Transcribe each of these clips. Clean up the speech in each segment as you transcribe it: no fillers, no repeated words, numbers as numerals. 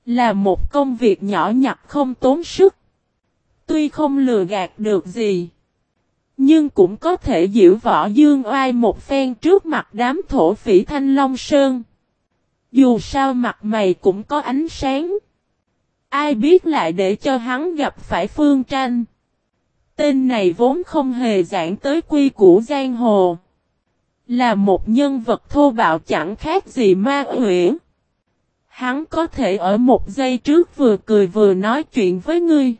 Là một công việc nhỏ nhặt không tốn sức. Tuy không lừa gạt được gì, nhưng cũng có thể giễu võ dương oai một phen trước mặt đám thổ phỉ Thanh Long Sơn. Dù sao mặt mày cũng có ánh sáng. Ai biết lại để cho hắn gặp phải Phương Tranh. Tên này vốn không hề giảng tới quy củ giang hồ. Là một nhân vật thô bạo chẳng khác gì ma quỷ. Hắn có thể ở một giây trước vừa cười vừa nói chuyện với ngươi.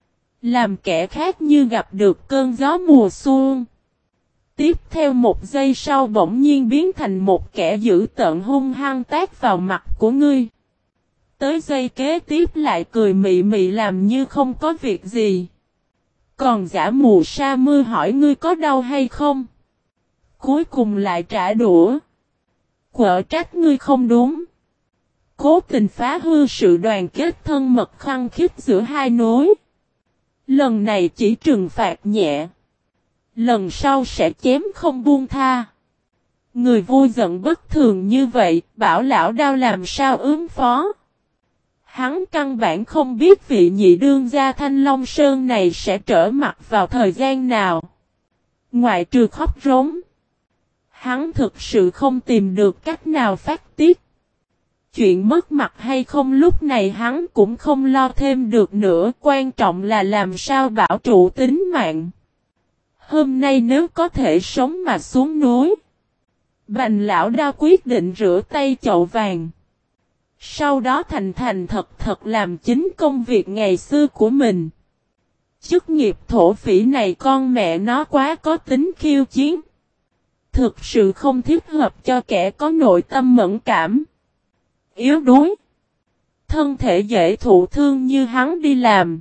Làm kẻ khác như gặp được cơn gió mùa xuân. Tiếp theo một giây sau bỗng nhiên biến thành một kẻ dữ tợn hung hăng tát vào mặt của ngươi. Tới giây kế tiếp lại cười mị mị làm như không có việc gì. Còn giả mù sa mưa hỏi ngươi có đau hay không. Cuối cùng lại trả đũa. Quở trách ngươi không đúng. Cố tình phá hư sự đoàn kết thân mật khăng khít giữa hai núi. Lần này chỉ trừng phạt nhẹ. Lần sau sẽ chém không buông tha. Người vui giận bất thường như vậy, bảo lão đao làm sao ứng phó. Hắn căn bản không biết vị nhị đương gia Thanh Long Sơn này sẽ trở mặt vào thời gian nào. Ngoại trừ khóc rống. Hắn thực sự không tìm được cách nào phát tiết. Chuyện mất mặt hay không lúc này hắn cũng không lo thêm được nữa. Quan trọng là làm sao bảo trụ tính mạng. Hôm nay nếu có thể sống mà xuống núi. Bành lão đao quyết định rửa tay chậu vàng. Sau đó thành thành thật thật làm chính công việc ngày xưa của mình. Chức nghiệp thổ phỉ này con mẹ nó quá có tính khiêu chiến. Thực sự không thích hợp cho kẻ có nội tâm mẫn cảm. Yếu đuối. Thân thể dễ thụ thương như hắn đi làm.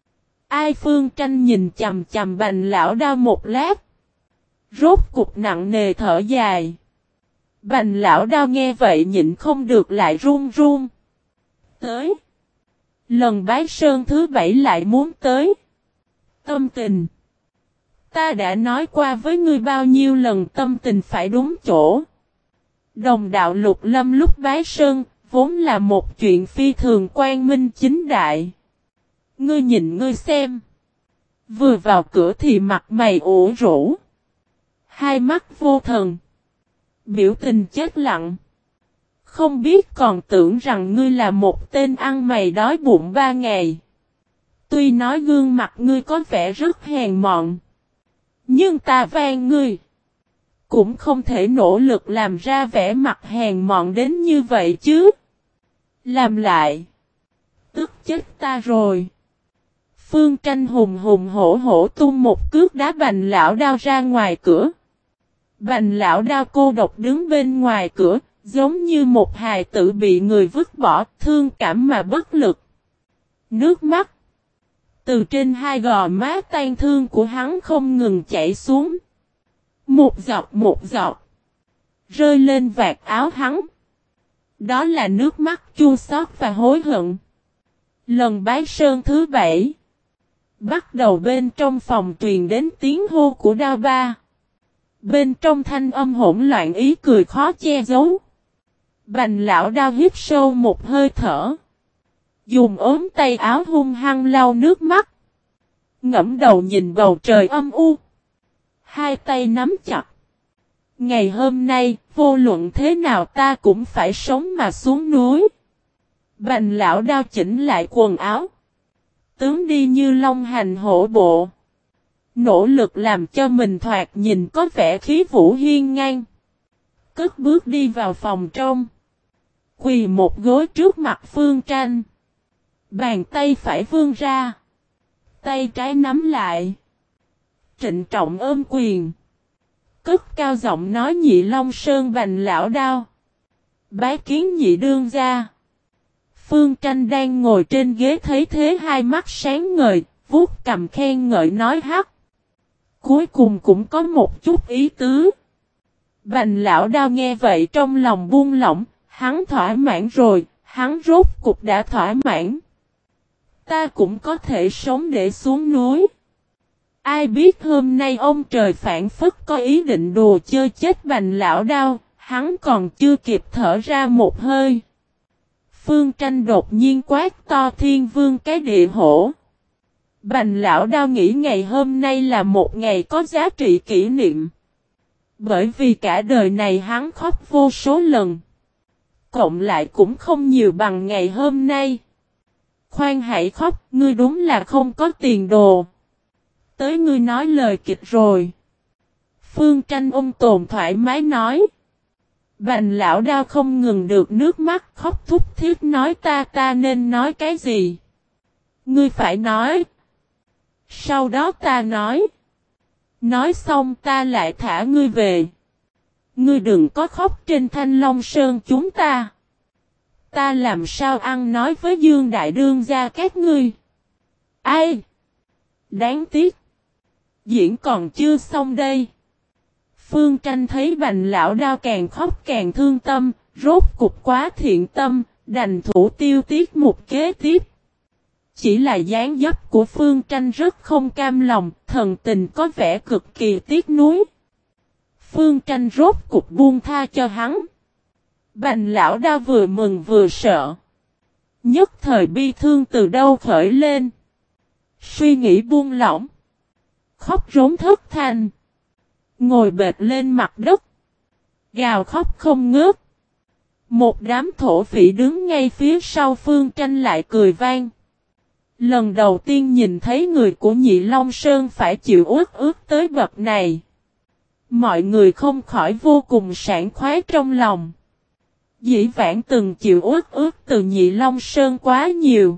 Ai Phương Tranh nhìn chằm chằm Bành lão đao một lát. Rốt cục nặng nề thở dài. Bành lão đao nghe vậy nhịn không được lại run run. Tới. Lần bái sơn thứ 7 lại muốn tới. Tâm tình. Ta đã nói qua với ngươi bao nhiêu lần tâm tình phải đúng chỗ. Đồng đạo Lục Lâm lúc bái sơn, vốn là một chuyện phi thường quang minh chính đại. Ngươi nhìn ngươi xem. Vừa vào cửa thì mặt mày ủ rũ. Hai mắt vô thần. Biểu tình chết lặng. Không biết còn tưởng rằng ngươi là một tên ăn mày đói bụng 3 ngày. Tuy nói gương mặt ngươi có vẻ rất hèn mọn. Nhưng ta van ngươi. Cũng không thể nỗ lực làm ra vẻ mặt hèn mọn đến như vậy chứ. Làm lại. Tức chết ta rồi. Phương Tranh hùng hùng hổ hổ tung một cước đá Bành lão đao ra ngoài cửa. Bành lão đao cô độc đứng bên ngoài cửa, giống như một hài tử bị người vứt bỏ, thương cảm mà bất lực. Nước mắt từ trên hai gò má tan thương của hắn không ngừng chảy xuống. Một giọt, rơi lên vạt áo hắn. Đó là nước mắt chua xót và hối hận. Lần bái sơn thứ 7. Bắt đầu bên trong phòng truyền đến tiếng hô của Đao Ba. Bên trong thanh âm hỗn loạn ý cười khó che giấu. Bành lão đao hít sâu một hơi thở. Dùng ốm tay áo hung hăng lau nước mắt. Ngẫm đầu nhìn bầu trời âm u. Hai tay nắm chặt. Ngày hôm nay, vô luận thế nào ta cũng phải sống mà xuống núi. Bành lão đao chỉnh lại quần áo. Tướng đi như long hành hổ bộ. Nỗ lực làm cho mình thoạt nhìn có vẻ khí vũ hiên ngang. Cất bước đi vào phòng trong. Quỳ một gối trước mặt Phương Tranh. Bàn tay phải vươn ra. Tay trái nắm lại. Trịnh trọng ôm quyền. Cất cao giọng nói Nhị Long Sơn Bành lão đao. Bái kiến nhị đương gia. Phương Tranh đang ngồi trên ghế thấy thế hai mắt sáng ngời, vuốt cầm khen ngợi nói hắc. Cuối cùng cũng có một chút ý tứ. Bành lão đao nghe vậy trong lòng buông lỏng, hắn thỏa mãn rồi, hắn rốt cục đã thỏa mãn. Ta cũng có thể sống để xuống núi. Ai biết hôm nay ông trời phản phất có ý định đùa chơi chết Bành lão đao, hắn còn chưa kịp thở ra một hơi. Phương Tranh đột nhiên quát to Thiên Vương cái địa hổ. Bành lão đao nghĩ ngày hôm nay là một ngày có giá trị kỷ niệm. Bởi vì cả đời này hắn khóc vô số lần. Cộng lại cũng không nhiều bằng ngày hôm nay. Khoan hãy khóc, ngươi đúng là không có tiền đồ. Tới ngươi nói lời kịch rồi. Phương Tranh ôm tồn thoải mái nói. Bành lão đao không ngừng được nước mắt khóc thúc thiết nói ta nên nói cái gì. Ngươi phải nói. Sau đó ta nói. Nói xong ta lại thả ngươi về. Ngươi đừng có khóc trên Thanh Long Sơn chúng ta. Ta làm sao ăn nói với Dương Đại Đương gia các ngươi. Ai? Đáng tiếc. Diễn còn chưa xong đây. Phương Tranh thấy Bành lão đao càng khóc càng thương tâm, rốt cục quá thiện tâm, đành thủ tiêu tiết mục kế tiếp. Chỉ là dáng dấp của Phương Tranh rất không cam lòng, thần tình có vẻ cực kỳ tiếc nuối. Phương Tranh rốt cục buông tha cho hắn. Bành lão đao vừa mừng vừa sợ. Nhất thời bi thương từ đâu khởi lên. Suy nghĩ buông lỏng. Khóc rống thất thanh. Ngồi bệt lên mặt đất. Gào khóc không ngớt. Một đám thổ phỉ đứng ngay phía sau Phương Tranh lại cười vang. Lần đầu tiên nhìn thấy người của Nhị Long Sơn phải chịu uất ức tới bậc này. Mọi người không khỏi vô cùng sảng khoái trong lòng. Dĩ vãng từng chịu uất ức từ Nhị Long Sơn quá nhiều.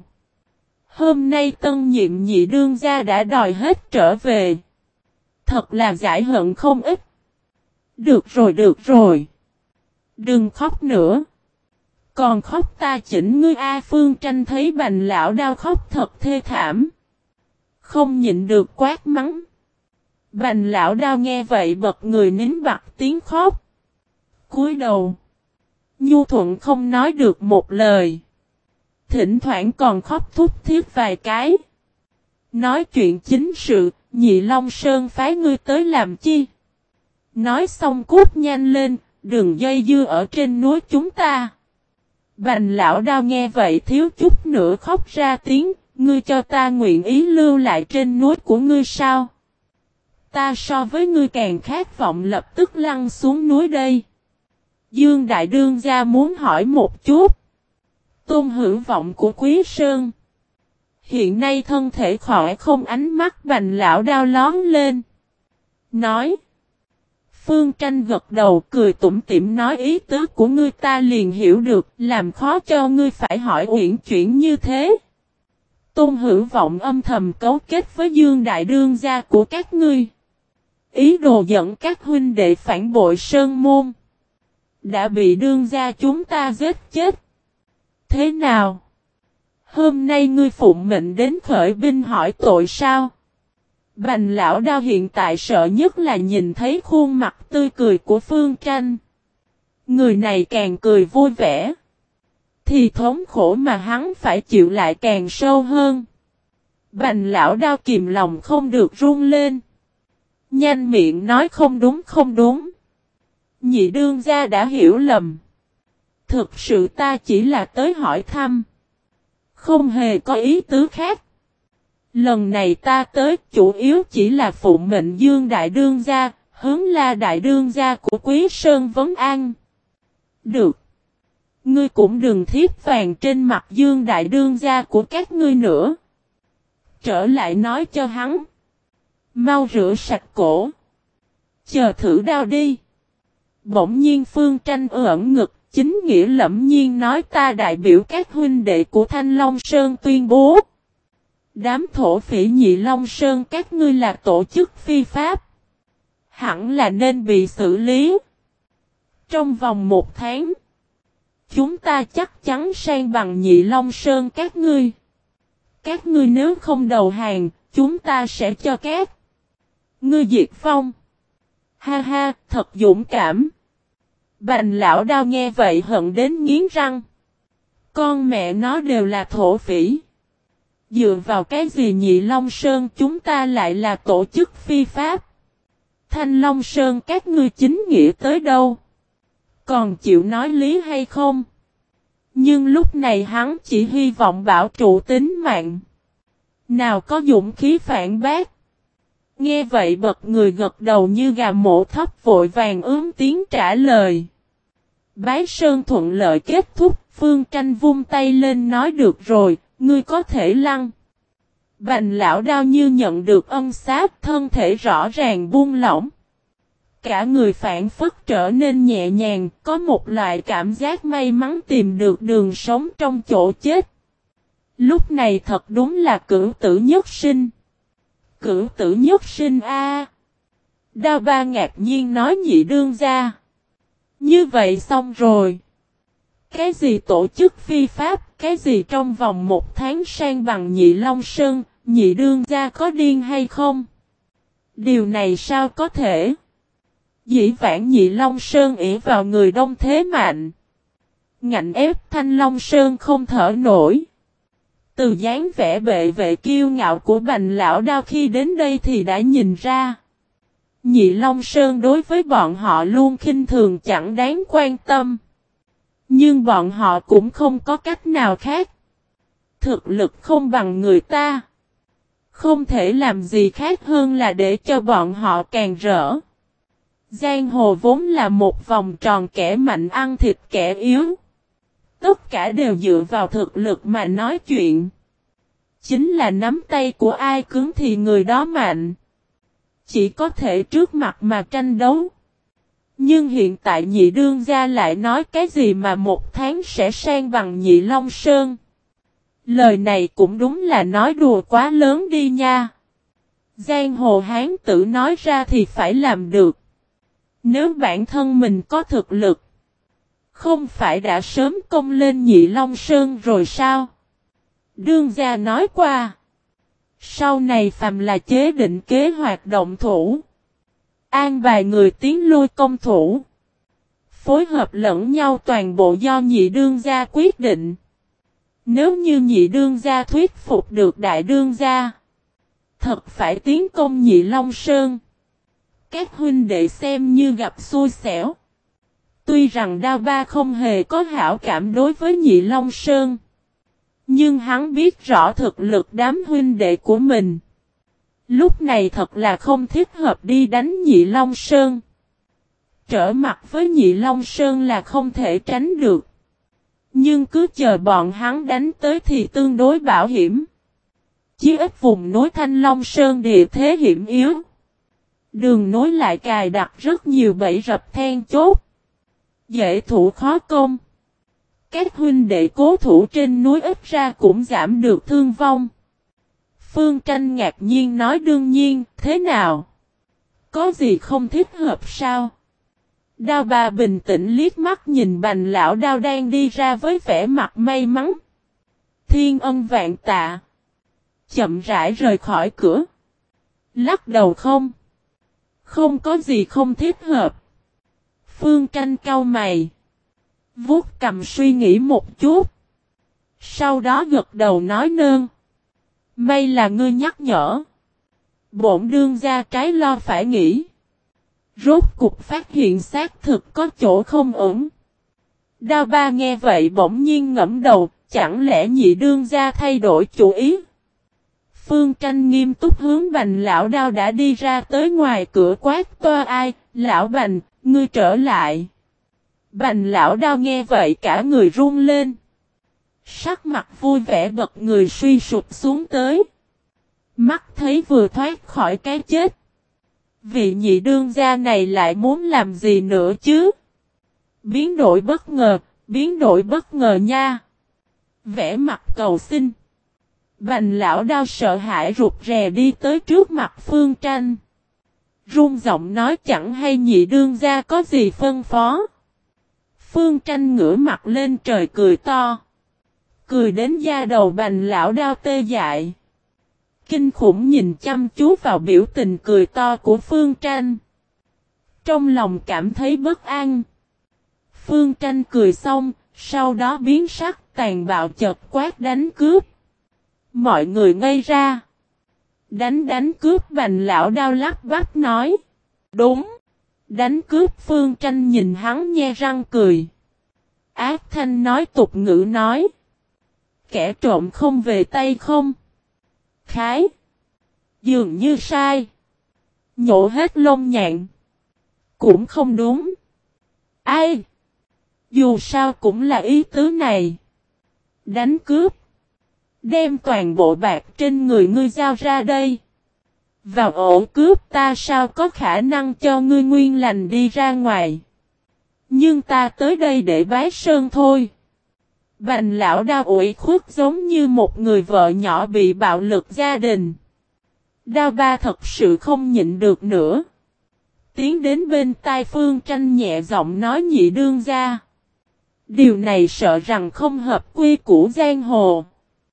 Hôm nay tân nhiệm nhị đương gia đã đòi hết trở về. Thật là giải hận không ít. Được rồi. Đừng khóc nữa. Còn khóc ta chỉnh ngươi A. Phương Tranh thấy Bành lão đao khóc thật thê thảm. Không nhịn được quát mắng. Bành lão đao nghe vậy bật người nín bặt tiếng khóc. Cúi đầu. Nhu thuận không nói được một lời. Thỉnh thoảng còn khóc thúc thiết vài cái. Nói chuyện chính sự, Nhị Long Sơn phái ngươi tới làm chi? Nói xong cút nhanh lên, đừng dây dưa ở trên núi chúng ta. Bành lão đao nghe vậy thiếu chút nữa khóc ra tiếng, ngươi cho ta nguyện ý lưu lại trên núi của ngươi sao? Ta so với ngươi càng khát vọng lập tức lăn xuống núi đây. Dương Đại Đương gia muốn hỏi một chút. Tôn Hữu Vọng của Quý Sơn. Hiện nay thân thể khỏe không, ánh mắt Bành lão đao lón lên. Nói. Phương Tranh gật đầu cười tủm tỉm nói ý tứ của ngươi ta liền hiểu được, làm khó cho ngươi phải hỏi uyển chuyển như thế. Tôn Hữu Vọng âm thầm cấu kết với Dương Đại Đương gia của các ngươi. Ý đồ dẫn các huynh đệ phản bội Sơn Môn. Đã bị đương gia chúng ta giết chết. Thế nào? Hôm nay ngươi phụng mệnh đến khởi binh hỏi tội sao? Bành lão đao hiện tại sợ nhất là nhìn thấy khuôn mặt tươi cười của Phương Tranh. Người này càng cười vui vẻ. Thì thống khổ mà hắn phải chịu lại càng sâu hơn. Bành lão đao kìm lòng không được run lên. Nhanh miệng nói không đúng. Nhị đương gia đã hiểu lầm. Thực sự ta chỉ là tới hỏi thăm. Không hề có ý tứ khác. Lần này ta tới chủ yếu chỉ là phụ mệnh Dương Đại Đương gia, hướng La Đại Đương gia của Quý Sơn vấn an. Được. Ngươi cũng đừng thiếp vàng trên mặt Dương Đại Đương gia của các ngươi nữa. Trở lại nói cho hắn. Mau rửa sạch cổ. Chờ thử đao đi. Bỗng nhiên Phương Tranh ẩn ngực, chính nghĩa lẫm nhiên nói ta đại biểu các huynh đệ của Thanh Long Sơn tuyên bố. Đám thổ phỉ Nhị Long Sơn các ngươi là tổ chức phi pháp. Hẳn là nên bị xử lý. Trong vòng 1 tháng. Chúng ta chắc chắn san bằng Nhị Long Sơn các ngươi. Các ngươi nếu không đầu hàng, chúng ta sẽ cho các ngươi diệt vong. Ha ha, thật dũng cảm. Bành lão đao nghe vậy hận đến nghiến răng. Con mẹ nó đều là thổ phỉ. Dựa vào cái gì Nhị Long Sơn chúng ta lại là tổ chức phi pháp? Thanh Long Sơn các ngươi chính nghĩa tới đâu? Còn chịu nói lý hay không? Nhưng lúc này hắn chỉ hy vọng bảo trụ tính mạng. Nào có dũng khí phản bác. Nghe vậy bật người gật đầu như gà mổ thóc vội vàng tiếng trả lời. Bái Sơn thuận lợi kết thúc, Phương Tranh vung tay lên nói được rồi, ngươi có thể lăn. Bành lão đao như nhận được ân xá, thân thể rõ ràng buông lỏng. Cả người phản phất trở nên nhẹ nhàng, có một loại cảm giác may mắn tìm được đường sống trong chỗ chết. Lúc này thật đúng là cửu tử nhất sinh. Cửu tử nhất sinh a. Đao ba ngạc nhiên nói nhị đương gia. Như vậy xong rồi. Cái gì tổ chức phi pháp, cái gì trong vòng 1 tháng sang bằng Nhị Long Sơn, nhị đương gia có điên hay không? Điều này sao có thể? Dĩ vãng Nhị Long Sơn ỷ vào người đông thế mạnh. Ngạnh ép Thanh Long Sơn không thở nổi. Từ dáng vẻ bệ vệ kiêu ngạo của Bành lão đao khi đến đây thì đã nhìn ra. Nhị Long Sơn đối với bọn họ luôn khinh thường chẳng đáng quan tâm. Nhưng bọn họ cũng không có cách nào khác. Thực lực không bằng người ta. Không thể làm gì khác hơn là để cho bọn họ càng rỡ. Giang hồ vốn là một vòng tròn kẻ mạnh ăn thịt kẻ yếu. Tất cả đều dựa vào thực lực mà nói chuyện. Chính là nắm tay của ai cứng thì người đó mạnh. Chỉ có thể trước mặt mà tranh đấu. Nhưng hiện tại nhị đương gia lại nói cái gì mà 1 tháng sẽ sang bằng Nhị Long Sơn. Lời này cũng đúng là nói đùa quá lớn đi nha. Giang hồ hán tử nói ra thì phải làm được. Nếu bản thân mình có thực lực, không phải đã sớm công lên Nhị Long Sơn rồi sao? Đương gia nói qua. Sau này phàm là chế định kế hoạch động thủ. An bài người tiến lui công thủ. Phối hợp lẫn nhau toàn bộ do nhị đương gia quyết định. Nếu như nhị đương gia thuyết phục được đại đương gia. Thật phải tiến công Nhị Long Sơn. Các huynh đệ xem như gặp xui xẻo. Tuy rằng Đao Ba không hề có hảo cảm đối với Nhị Long Sơn. Nhưng hắn biết rõ thực lực đám huynh đệ của mình. Lúc này thật là không thích hợp đi đánh Nhị Long Sơn. Trở mặt với Nhị Long Sơn là không thể tránh được. Nhưng cứ chờ bọn hắn đánh tới thì tương đối bảo hiểm. Chí ít vùng núi Thanh Long Sơn địa thế hiểm yếu. Đường nối lại cài đặt rất nhiều bẫy rập then chốt. Dễ thủ khó công. Các huynh đệ cố thủ trên núi ít ra cũng giảm được thương vong. Phương Tranh ngạc nhiên nói đương nhiên, thế nào? Có gì không thích hợp sao? Đao Ba bình tĩnh liếc mắt nhìn Bành lão đao đang đi ra với vẻ mặt may mắn. Thiên ân vạn tạ. Chậm rãi rời khỏi cửa. Lắc đầu không. Không có gì không thích hợp. Phương Tranh cau mày. Vuốt cầm suy nghĩ một chút. Sau đó gật đầu nói nơn. May là ngươi nhắc nhở. Bổn đương gia trái lo phải nghĩ. Rốt cục phát hiện xác thực có chỗ không ổn. Đao Ba nghe vậy bỗng nhiên ngẫm đầu. Chẳng lẽ nhị đương gia thay đổi chủ ý? Phương Tranh nghiêm túc hướng Bành lão đao đã đi ra tới ngoài cửa quát toa ai. Lão Bành, ngươi trở lại. Bành lão đao nghe vậy cả người run lên. Sắc mặt vui vẻ bật người suy sụp xuống tới. Mắt thấy vừa thoát khỏi cái chết. Vị nhị đương gia này lại muốn làm gì nữa chứ? Biến đổi bất ngờ nha. Vẽ mặt cầu xin. Bành lão đao sợ hãi rụt rè đi tới trước mặt Phương Tranh. Run giọng nói chẳng hay nhị đương gia có gì phân phó. Phương Tranh ngửa mặt lên trời cười to. Cười đến da đầu Bành lão đao tê dại. Kinh khủng nhìn chăm chú vào biểu tình cười to của Phương Tranh. Trong lòng cảm thấy bất an. Phương Tranh cười xong, sau đó biến sắc tàn bạo chợt quát đánh cướp. Mọi người ngây ra. Đánh cướp Bành lão đao lắp bắp nói. Đúng. Đánh cướp Phương Tranh nhìn hắn nhe răng cười. Ác thanh nói tục ngữ nói. Kẻ trộm không về tay không. Khái. Dường như sai. Nhổ hết lông nhạn. Cũng không đúng. Ai? Dù sao cũng là ý tứ này. Đánh cướp. Đem toàn bộ bạc trên người ngươi giao ra đây. Vào ổ cướp ta sao có khả năng cho ngươi nguyên lành đi ra ngoài. Nhưng ta tới đây để bái sơn thôi. Bành lão Đao ủy khuất giống như một người vợ nhỏ bị bạo lực gia đình. Đao ba thật sự không nhịn được nữa. Tiến đến bên tai Phương Tranh nhẹ giọng nói nhị đương gia. Điều này sợ rằng không hợp quy củ giang hồ.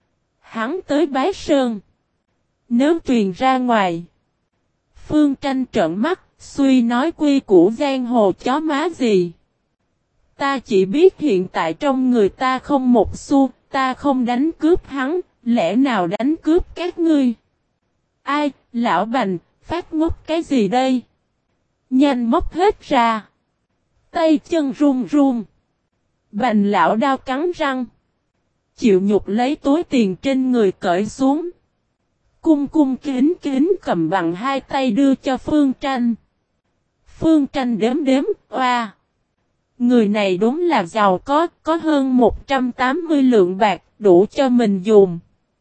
Hắn tới bái sơn. Nếu truyền ra ngoài. Phương Tranh trợn mắt, suy nói quy củ giang hồ chó má gì. Ta chỉ biết hiện tại trong người ta không một xu, ta không đánh cướp hắn, lẽ nào đánh cướp các ngươi? Ai, lão Bành, phát ngốc cái gì đây? Nhanh móc hết ra. Tay chân run run. Bành lão Đao cắn răng. Chịu nhục lấy túi tiền trên người cởi xuống. Cung cung kính kính cầm bằng hai tay đưa cho Phương Tranh. Phương Tranh đếm đếm, oa. Người này đúng là giàu có hơn 180 lượng bạc, đủ cho mình dùng.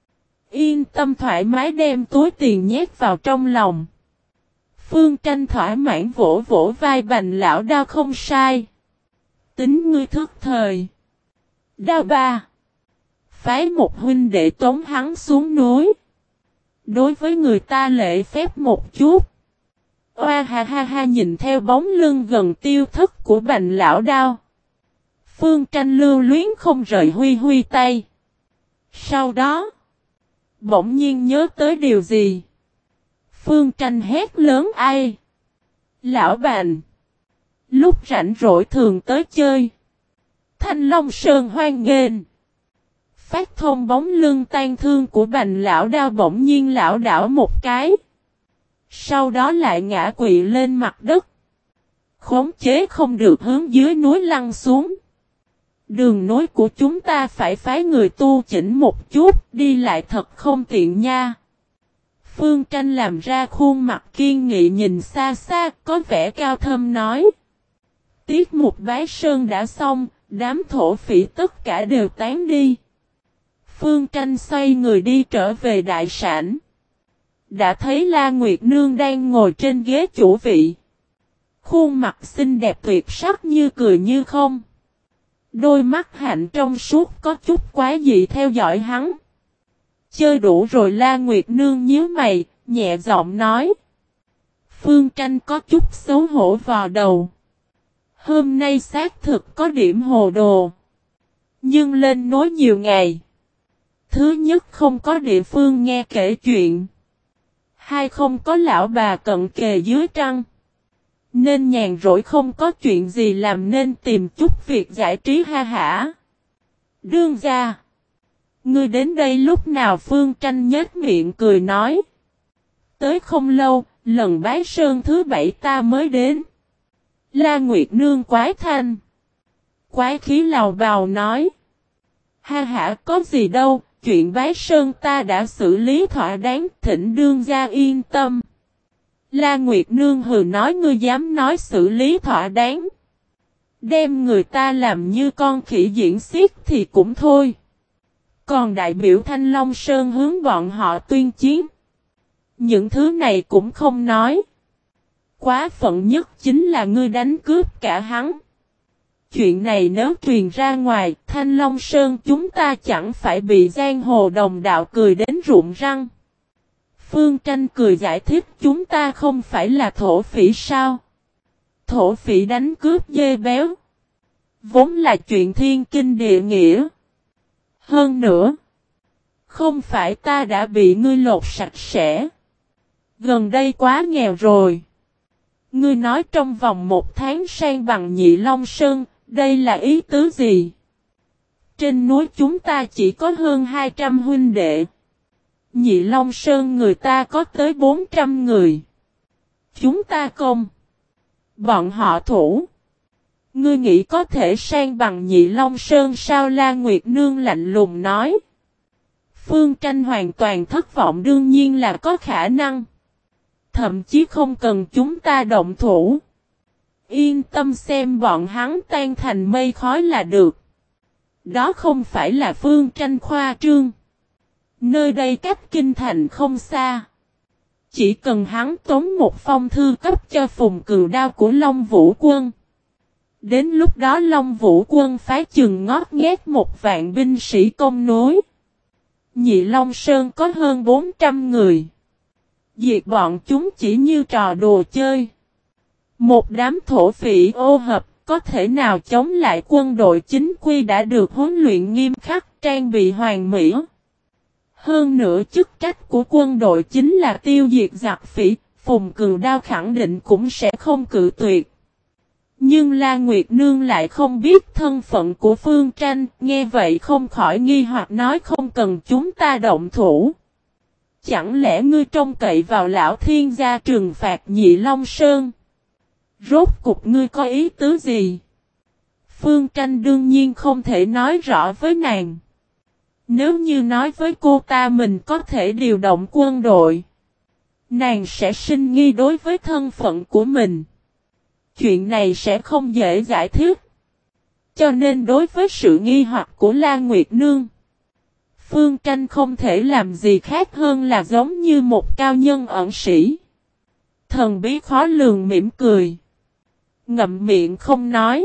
Yên tâm thoải mái đem túi tiền nhét vào trong lòng. Phương Tranh thỏa mãn vỗ vỗ vai Bành lão Đao không sai. Tính ngươi thức thời. Đao ba. Phái một huynh đệ tống hắn xuống núi. Đối với người ta lễ phép một chút. Oa ha ha ha nhìn theo bóng lưng gần tiêu thất của Bành lão Đao. Phương Tranh lưu luyến không rời huy huy tay. Sau đó. Bỗng nhiên nhớ tới điều gì. Phương Tranh hét lớn ai. Lão Bành. Lúc rảnh rỗi thường tới chơi. Thanh Long Sơn hoan nghênh. Phát thông bóng lưng tan thương của Bành lão Đao bỗng nhiên lão đảo một cái. Sau đó lại ngã quỵ lên mặt đất. Khống chế không được hướng dưới núi lăn xuống. Đường nối của chúng ta phải phái người tu chỉnh một chút, đi lại thật không tiện nha. Phương Tranh làm ra khuôn mặt kiên nghị nhìn xa xa, có vẻ cao thâm nói. Tiết mục bái sơn đã xong, đám thổ phỉ tất cả đều tán đi. Phương Tranh xoay người đi trở về đại sảnh. Đã thấy La Nguyệt Nương đang ngồi trên ghế chủ vị. Khuôn mặt xinh đẹp tuyệt sắc như cười như không. Đôi mắt hạnh trong suốt có chút quái dị theo dõi hắn. Chơi đủ rồi La Nguyệt Nương nhíu mày, nhẹ giọng nói. Phương Tranh có chút xấu hổ vào đầu. Hôm nay xác thực có điểm hồ đồ. Nhưng lên nối nhiều ngày. Thứ nhất không có địa phương nghe kể chuyện. Hai không có lão bà cận kề dưới trăng. Nên nhàn rỗi không có chuyện gì làm nên tìm chút việc giải trí ha hả. Đương gia. Ngươi đến đây lúc nào Phương Tranh nhếch miệng cười nói. Tới không lâu, lần bái sơn thứ 7 ta mới đến. La Nguyệt Nương quái thanh. Quái khí lào bào nói. Ha hả có gì đâu, chuyện bái sơn ta đã xử lý thỏa đáng, thỉnh đương gia yên tâm. La Nguyệt Nương hừ nói ngươi dám nói xử lý thỏa đáng. Đem người ta làm như con khỉ diễn xiết thì cũng thôi. Còn đại biểu Thanh Long Sơn hướng bọn họ tuyên chiến. Những thứ này cũng không nói. Quá phận nhất chính là ngươi đánh cướp cả hắn. Chuyện này nếu truyền ra ngoài, Thanh Long Sơn chúng ta chẳng phải bị giang hồ đồng đạo cười đến rụng răng. Phương Tranh cười giải thích chúng ta không phải là thổ phỉ sao? Thổ phỉ đánh cướp dê béo. Vốn là chuyện thiên kinh địa nghĩa. Hơn nữa. Không phải ta đã bị ngươi lột sạch sẽ. Gần đây quá nghèo rồi. Ngươi nói trong vòng 1 tháng sang bằng Nhị Long Sơn, đây là ý tứ gì? Trên núi chúng ta chỉ có hơn 200 huynh đệ. Nhị Long Sơn người ta có tới 400 người. Chúng ta công. Bọn họ thủ. Ngươi nghĩ có thể sang bằng Nhị Long Sơn sao? La Nguyệt Nương lạnh lùng nói. Phương Tranh hoàn toàn thất vọng, đương nhiên là có khả năng. Thậm chí không cần chúng ta động thủ. Yên tâm xem bọn hắn tan thành mây khói là được. Đó không phải là Phương Tranh khoa trương. Nơi đây cách kinh thành không xa. Chỉ cần hắn tống một phong thư cấp cho Phùng Cừu Đao của Long Vũ Quân. Đến lúc đó Long Vũ Quân phái chừng ngót nghét 1.000 binh sĩ công nối. Nhị Long Sơn có hơn 400 người. Diệt bọn chúng chỉ như trò đùa chơi. Một đám thổ phỉ ô hợp có thể nào chống lại quân đội chính quy đã được huấn luyện nghiêm khắc, trang bị hoàn mỹ. Hơn nữa chức trách của quân đội chính là tiêu diệt giặc phỉ, Phùng Cừu Đao khẳng định cũng sẽ không cự tuyệt. Nhưng La Nguyệt Nương lại không biết thân phận của Phương Tranh, nghe vậy không khỏi nghi hoặc nói không cần chúng ta động thủ. Chẳng lẽ ngươi trông cậy vào lão thiên gia trừng phạt Nhị Long Sơn? Rốt cục ngươi có ý tứ gì? Phương Tranh đương nhiên không thể nói rõ với nàng. Nếu như nói với cô ta mình có thể điều động quân đội, nàng sẽ sinh nghi đối với thân phận của mình. Chuyện này sẽ không dễ giải thích. Cho nên đối với sự nghi hoặc của La Nguyệt Nương, Phương Tranh không thể làm gì khác hơn là giống như một cao nhân ẩn sĩ. Thần bí khó lường mỉm cười. Ngậm miệng không nói.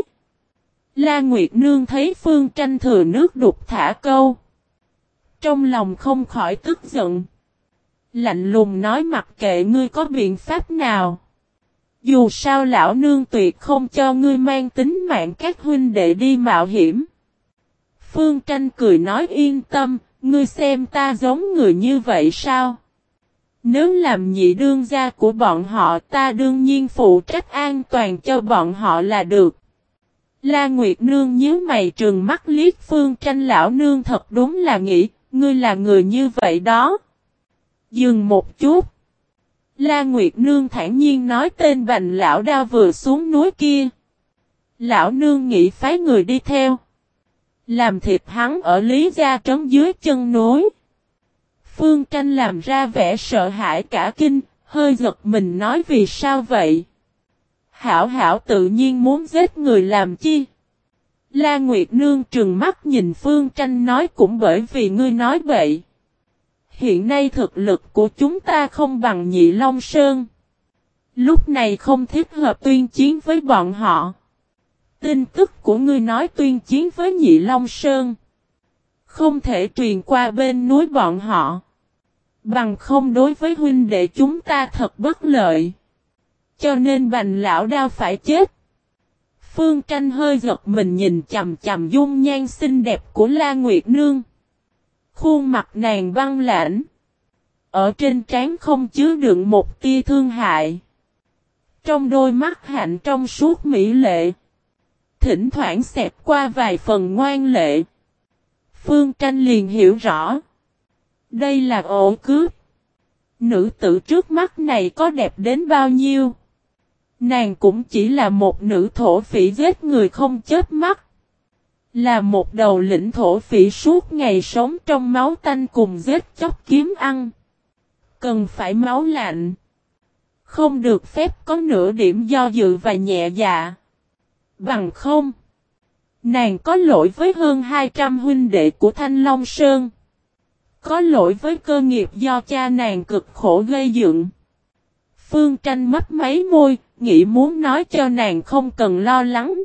La Nguyệt Nương thấy Phương Tranh thừa nước đục thả câu. Trong lòng không khỏi tức giận. Lạnh lùng nói mặc kệ ngươi có biện pháp nào. Dù sao lão nương tuyệt không cho ngươi mang tính mạng các huynh đệ đi mạo hiểm. Phương Tranh cười nói yên tâm, ngươi xem ta giống người như vậy sao? Nếu làm nhị đương gia của bọn họ ta đương nhiên phụ trách an toàn cho bọn họ là được. La Nguyệt Nương nhíu mày trừng mắt liếc Phương Tranh lão nương thật đúng là nghĩ, ngươi là người như vậy đó. Dừng một chút. La Nguyệt Nương thản nhiên nói tên Bành lão đao vừa xuống núi kia. Lão nương nghĩ phái người đi theo. Làm thịt hắn ở Lý Gia Trấn dưới chân núi. Phương Tranh làm ra vẻ sợ hãi cả kinh, hơi giật mình nói vì sao vậy? Hảo hảo tự nhiên muốn giết người làm chi? La Nguyệt Nương trừng mắt nhìn Phương Tranh nói cũng bởi vì ngươi nói vậy. Hiện nay thực lực của chúng ta không bằng Nhị Long Sơn. Lúc này không thích hợp tuyên chiến với bọn họ. Tin tức của ngươi nói tuyên chiến với Nhị Long Sơn. Không thể truyền qua bên núi bọn họ. Bằng không đối với huynh đệ chúng ta thật bất lợi. Cho nên Bành lão đao phải chết. Phương Tranh hơi giật mình nhìn chằm chằm dung nhan xinh đẹp của La Nguyệt Nương. Khuôn mặt nàng băng lãnh. Ở trên trán không chứa đựng một tia thương hại. Trong đôi mắt hạnh trong suốt mỹ lệ. Thỉnh thoảng xẹt qua vài phần ngoan lệ. Phương Tranh liền hiểu rõ. Đây là ổ cướp. Nữ tử trước mắt này có đẹp đến bao nhiêu? Nàng cũng chỉ là một nữ thổ phỉ giết người không chớp mắt. Là một đầu lĩnh thổ phỉ suốt ngày sống trong máu tanh cùng giết chóc kiếm ăn. Cần phải máu lạnh. Không được phép có nửa điểm do dự và nhẹ dạ. Bằng không. Nàng có lỗi với hơn 200 huynh đệ của Thanh Long Sơn. Có lỗi với cơ nghiệp do cha nàng cực khổ gây dựng. Phương Tranh mấp máy môi, nghĩ muốn nói cho nàng không cần lo lắng.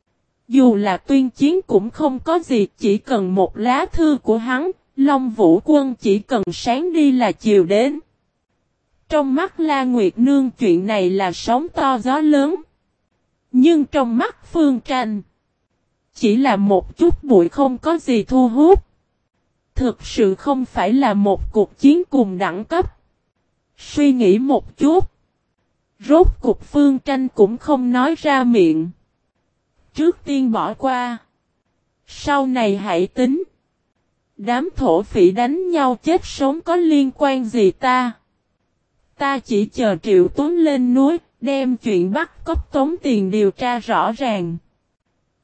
Dù là tuyên chiến cũng không có gì, chỉ cần một lá thư của hắn, Long Vũ Quân chỉ cần sáng đi là chiều đến. Trong mắt La Nguyệt Nương chuyện này là sóng to gió lớn. Nhưng trong mắt Phương Tranh, chỉ là một chút bụi không có gì thu hút. Thực sự không phải là một cuộc chiến cùng đẳng cấp. Suy nghĩ một chút. Rốt cuộc Phương Tranh cũng không nói ra miệng. Trước tiên bỏ qua. Sau này hãy tính. Đám thổ phỉ đánh nhau chết sống có liên quan gì ta? Ta chỉ chờ Triệu Tuấn lên núi, đem chuyện bắt cóc tống tiền điều tra rõ ràng.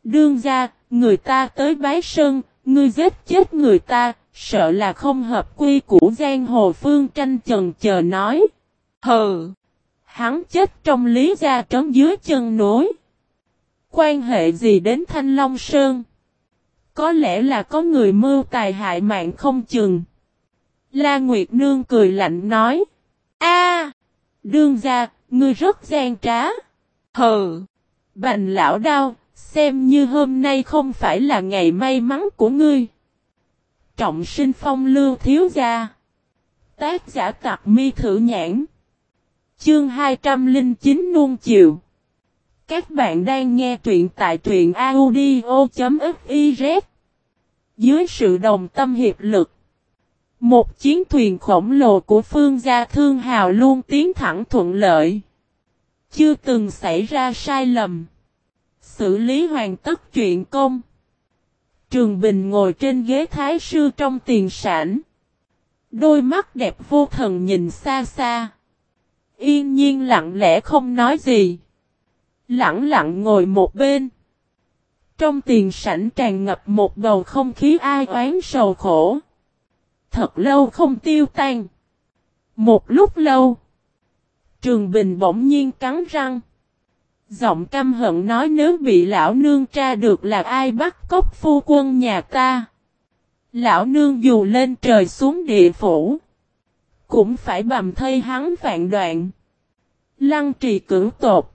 Đương gia, người ta tới bái sơn, ngươi giết chết người ta, sợ là không hợp quy củ giang hồ. Phương Tranh chần chờ nói. Hừ, hắn chết trong Lý gia trấn dưới chân núi. Quan hệ gì đến Thanh Long Sơn? Có lẽ là có người mưu tài hại mạng không chừng. La Nguyệt Nương cười lạnh nói. A, đương gia, ngươi rất gian trá. Hừ, Bành lão đao, xem như hôm nay không phải là ngày may mắn của ngươi. Trọng Sinh Phong Lưu thiếu gia. Tác giả Tặc Mi Thử Nhãn. Chương 209 nuông chiều. Các bạn đang nghe truyện tại truyện audio.fiz. Dưới sự đồng tâm hiệp lực, một chiến thuyền khổng lồ của Phương gia Thương Hào luôn tiến thẳng thuận lợi. Chưa từng xảy ra sai lầm. Xử lý hoàn tất chuyện công. Trường Bình ngồi trên ghế thái sư trong tiền sảnh. Đôi mắt đẹp vô thần nhìn xa xa. Yên nhiên lặng lẽ không nói gì. Lặng lặng ngồi một bên. Trong tiền sảnh tràn ngập một bầu không khí ai oán sầu khổ. Thật lâu không tiêu tan. Một lúc lâu. Trường Bình bỗng nhiên cắn răng. Giọng căm hận nói nếu bị lão nương tra được là ai bắt cóc phu quân nhà ta. Lão nương dù lên trời xuống địa phủ. Cũng phải bầm thây hắn vạn đoạn. Lăng Trì cửu tột.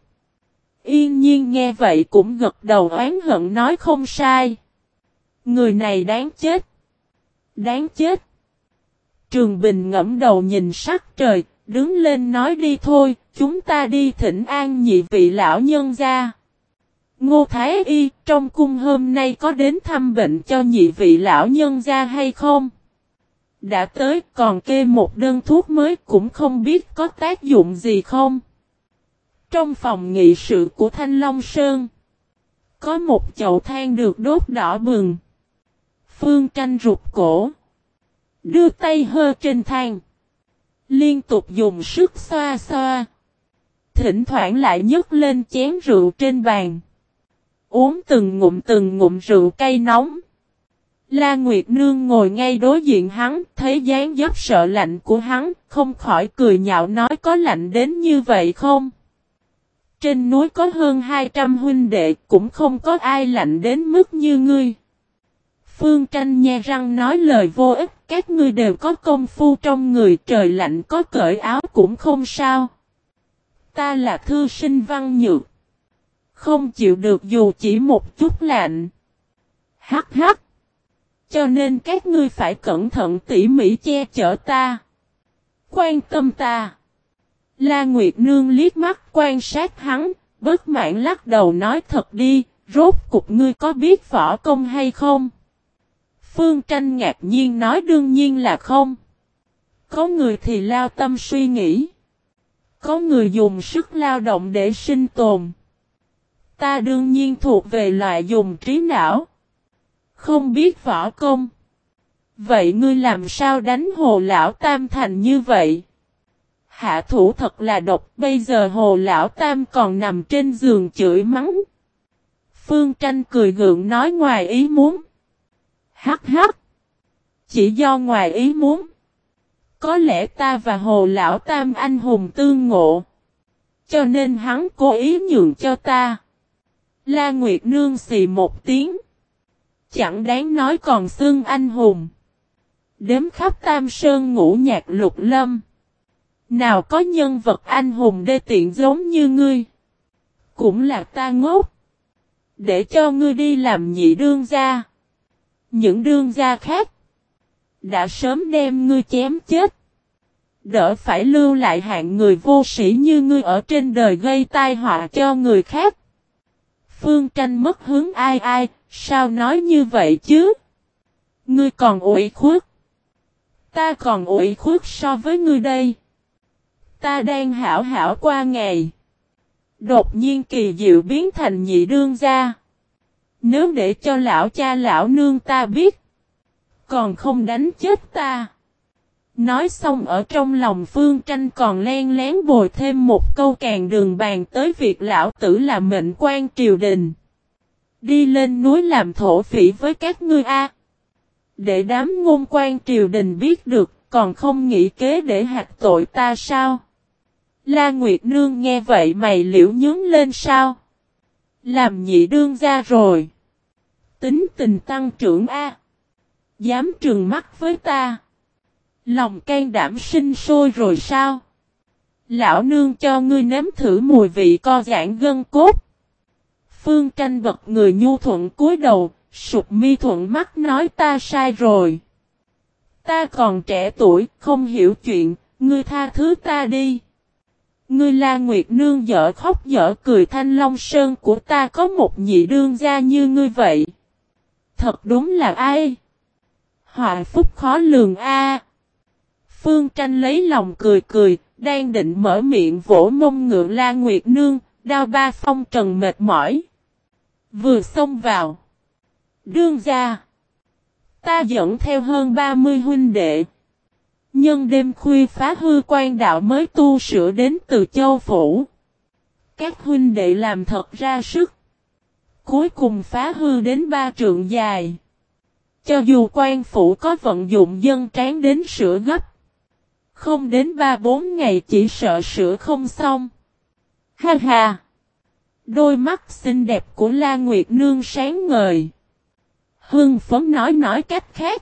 Yên nhiên nghe vậy cũng gật đầu oán hận nói không sai. Người này đáng chết. Đáng chết. Trường Bình ngẫm đầu nhìn sắc trời, đứng lên nói đi thôi, chúng ta đi thỉnh an nhị vị lão nhân gia. Ngô Thái Y, trong cung hôm nay có đến thăm bệnh cho nhị vị lão nhân gia hay không? Đã tới, còn kê một đơn thuốc mới cũng không biết có tác dụng gì không? Trong phòng nghị sự của Thanh Long Sơn, có một chậu than được đốt đỏ bừng. Phương Tranh rụt cổ, đưa tay hơ trên than, liên tục dùng sức xoa xoa. Thỉnh thoảng lại nhấc lên chén rượu trên bàn, uống từng ngụm rượu cay nóng. La Nguyệt Nương ngồi ngay đối diện hắn, thấy dáng dấp sợ lạnh của hắn, không khỏi cười nhạo nói có lạnh đến như vậy không? Trên núi có hơn 200 huynh đệ, cũng không có ai lạnh đến mức như ngươi. Phương Tranh nhe răng nói lời vô ích, các ngươi đều có công phu trong người, trời lạnh có cởi áo cũng không sao. Ta là thư sinh văn nhược, không chịu được dù chỉ một chút lạnh. Hắc hắc. Cho nên các ngươi phải cẩn thận tỉ mỉ che chở ta, quan tâm ta. La Nguyệt Nương liếc mắt quan sát hắn, bất mãn lắc đầu nói thật đi, rốt cục ngươi có biết võ công hay không? Phương Tranh ngạc nhiên nói đương nhiên là không. Có người thì lao tâm suy nghĩ. Có người dùng sức lao động để sinh tồn. Ta đương nhiên thuộc về loại dùng trí não. Không biết võ công. Vậy ngươi làm sao đánh Hồ Lão Tam thành như vậy? Hạ thủ thật là độc, bây giờ Hồ Lão Tam còn nằm trên giường chửi mắng. Phương Tranh cười gượng nói ngoài ý muốn. Hắc hắc. Chỉ do ngoài ý muốn. Có lẽ ta và Hồ Lão Tam anh hùng tương ngộ. Cho nên hắn cố ý nhường cho ta. La Nguyệt Nương xì một tiếng. Chẳng đáng nói còn xưng anh hùng. Đếm khắp Tam Sơn Ngũ Nhạc Lục Lâm. Nào có nhân vật anh hùng đê tiện giống như ngươi. Cũng là ta ngốc. Để cho ngươi đi làm nhị đương gia. Những đương gia khác đã sớm đem ngươi chém chết. Đỡ phải lưu lại hạng người vô sĩ như ngươi ở trên đời gây tai họa cho người khác. Phương Tranh mất hứng ai, sao nói như vậy chứ? Ngươi còn ủy khuất. Ta còn ủy khuất so với ngươi đây. Ta đang hảo hảo qua ngày. Đột nhiên kỳ diệu biến thành nhị đương gia. Nếu để cho lão cha lão nương ta biết. Còn không đánh chết ta. Nói xong ở trong lòng Phương Tranh còn len lén bồi thêm một câu càng đường bàn tới việc lão tử là mệnh quan triều đình. Đi lên núi làm thổ phỉ với các ngươi a. Để đám ngôn quan triều đình biết được, còn không nghĩ kế để hạch tội ta sao? La Nguyệt Nương nghe vậy mày liễu nhướng lên sao? Làm nhị đương gia rồi. Tính tình tăng trưởng a. Dám trừng mắt với ta. Lòng can đảm sinh sôi rồi sao? Lão nương cho ngươi nếm thử mùi vị co giãn gân cốt. Phương Tranh bật người nhu thuận cúi đầu, sụp mi thuận mắt nói ta sai rồi. Ta còn trẻ tuổi, không hiểu chuyện, ngươi tha thứ ta đi. Ngươi La Nguyệt Nương dở khóc dở cười, Thanh Long Sơn của ta có một nhị đương gia như ngươi vậy. Thật đúng là ai? Họa phúc khó lường a. Phương Tranh lấy lòng cười cười, đang định mở miệng vỗ mông ngựa La Nguyệt Nương, Đao Ba Phong Trần mệt mỏi. Vừa xông vào. Đương gia. Ta dẫn theo hơn 30 huynh đệ. Nhân đêm khuya phá hư quan đạo mới tu sửa đến từ Châu Phủ. Các huynh đệ làm thật ra sức. Cuối cùng phá hư đến 3 trượng dài. Cho dù quan phủ có vận dụng dân tráng đến sửa gấp. Không đến 3-4 ngày chỉ sợ sửa không xong. Ha ha. Đôi mắt xinh đẹp của La Nguyệt Nương sáng ngời. Hưng phấn nói cách khác.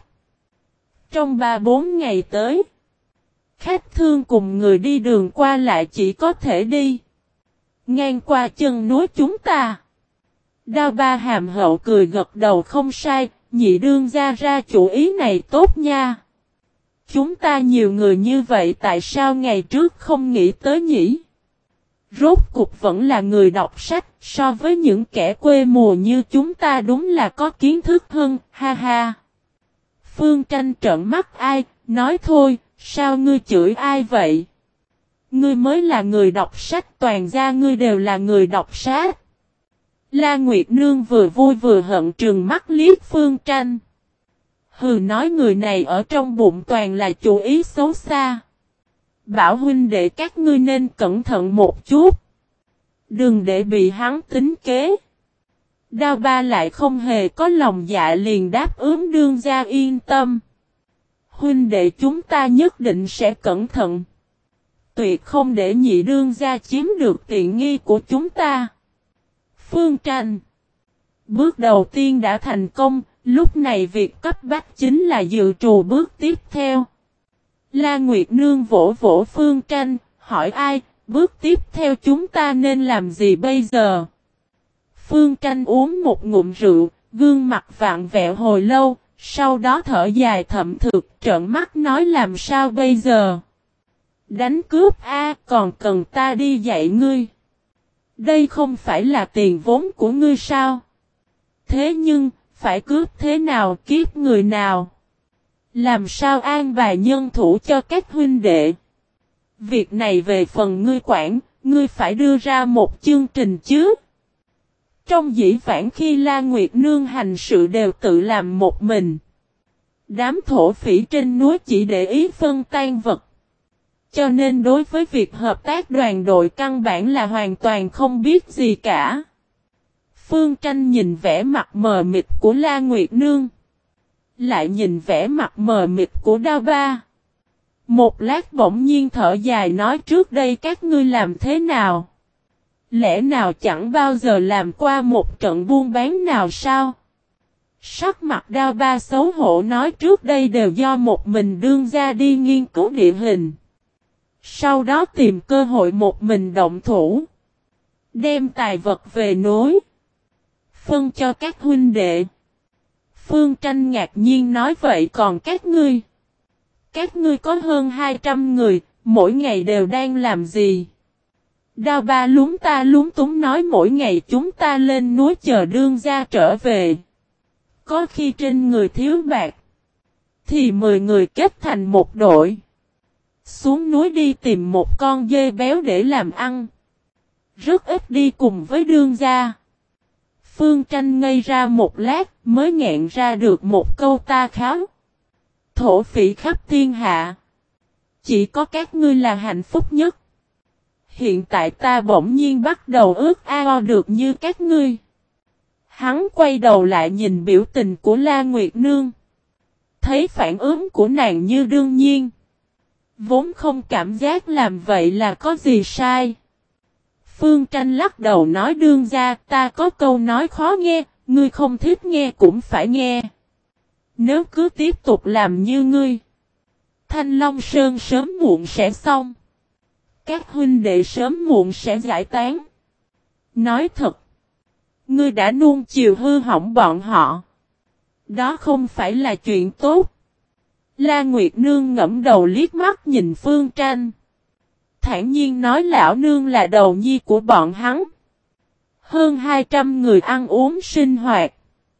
Trong 3-4 ngày tới, khách thương cùng người đi đường qua lại chỉ có thể đi ngang qua chân núi chúng ta. Đao Ba hàm hậu cười gật đầu không sai, nhị đương gia ra chủ ý này tốt nha. Chúng ta nhiều người như vậy tại sao ngày trước không nghĩ tới nhỉ? Rốt cuộc vẫn là người đọc sách, so với những kẻ quê mùa như chúng ta đúng là có kiến thức hơn, ha ha. Phương Tranh trợn mắt ai, nói thôi, sao ngươi chửi ai vậy? Ngươi mới là người đọc sách, toàn gia ngươi đều là người đọc sách. La Nguyệt Nương vừa vui vừa hận trừng mắt liếc Phương Tranh. Hừ, nói người này ở trong bụng toàn là chủ ý xấu xa. Bảo huynh đệ các ngươi nên cẩn thận một chút. Đừng để bị hắn tính kế. Đao Ba lại không hề có lòng dạ liền đáp ứng đương gia yên tâm. Huynh đệ chúng ta nhất định sẽ cẩn thận. Tuyệt không để nhị đương gia chiếm được tiện nghi của chúng ta. Phương Tranh. Bước đầu tiên đã thành công, lúc này việc cấp bách chính là dự trù bước tiếp theo. La Nguyệt Nương vỗ vỗ Phương Tranh, hỏi ai, bước tiếp theo chúng ta nên làm gì bây giờ? Phương Tranh uống một ngụm rượu, gương mặt vặn vẹo hồi lâu, sau đó thở dài thậm thực, trợn mắt nói làm sao bây giờ? Đánh cướp a, còn cần ta đi dạy ngươi. Đây không phải là tiền vốn của ngươi sao? Thế nhưng, phải cướp thế nào kiếp người nào? Làm sao an bài nhân thủ cho các huynh đệ? Việc này về phần ngươi quản, ngươi phải đưa ra một chương trình chứ. Trong dĩ vãng khi La Nguyệt Nương hành sự đều tự làm một mình. Đám thổ phỉ trên núi chỉ để ý phân tan vật. Cho nên đối với việc hợp tác đoàn đội căn bản là hoàn toàn không biết gì cả. Phương Tranh nhìn vẻ mặt mờ mịt của La Nguyệt Nương. Lại nhìn vẻ mặt mờ mịt của Đao Ba. Một lát bỗng nhiên thở dài nói trước đây các ngươi làm thế nào? Lẽ nào chẳng bao giờ làm qua một trận buôn bán nào sao? Sắc mặt Đao Ba xấu hổ nói trước đây đều do một mình đương gia đi nghiên cứu địa hình. Sau đó tìm cơ hội một mình động thủ. Đem tài vật về núi. Phân cho các huynh đệ. Phương Tranh ngạc nhiên nói vậy còn các ngươi? Các ngươi có hơn 200 người, mỗi ngày đều đang làm gì? Đao Ba lúng túng nói mỗi ngày chúng ta lên núi chờ đương gia trở về. Có khi trên người thiếu bạc, thì 10 người kết thành một đội. Xuống núi đi tìm một con dê béo để làm ăn. Rất ít đi cùng với đương gia. Phương Tranh ngây ra một lát mới nghẹn ra được một câu ta kháo. Thổ phỉ khắp thiên hạ. Chỉ có các ngươi là hạnh phúc nhất. Hiện tại ta bỗng nhiên bắt đầu ước ao được như các ngươi. Hắn quay đầu lại nhìn biểu tình của La Nguyệt Nương. Thấy phản ứng của nàng như đương nhiên. Vốn không cảm giác làm vậy là có gì sai. Phương Tranh lắc đầu nói đương gia ta có câu nói khó nghe, ngươi không thích nghe cũng phải nghe. Nếu cứ tiếp tục làm như ngươi, Thanh Long Sơn sớm muộn sẽ xong. Các huynh đệ sớm muộn sẽ giải tán. Nói thật, ngươi đã nuông chiều hư hỏng bọn họ. Đó không phải là chuyện tốt. La Nguyệt Nương ngẫm đầu liếc mắt nhìn Phương Tranh. Thản nhiên nói lão nương là đầu nhi của bọn hắn. Hơn 200 người ăn uống sinh hoạt.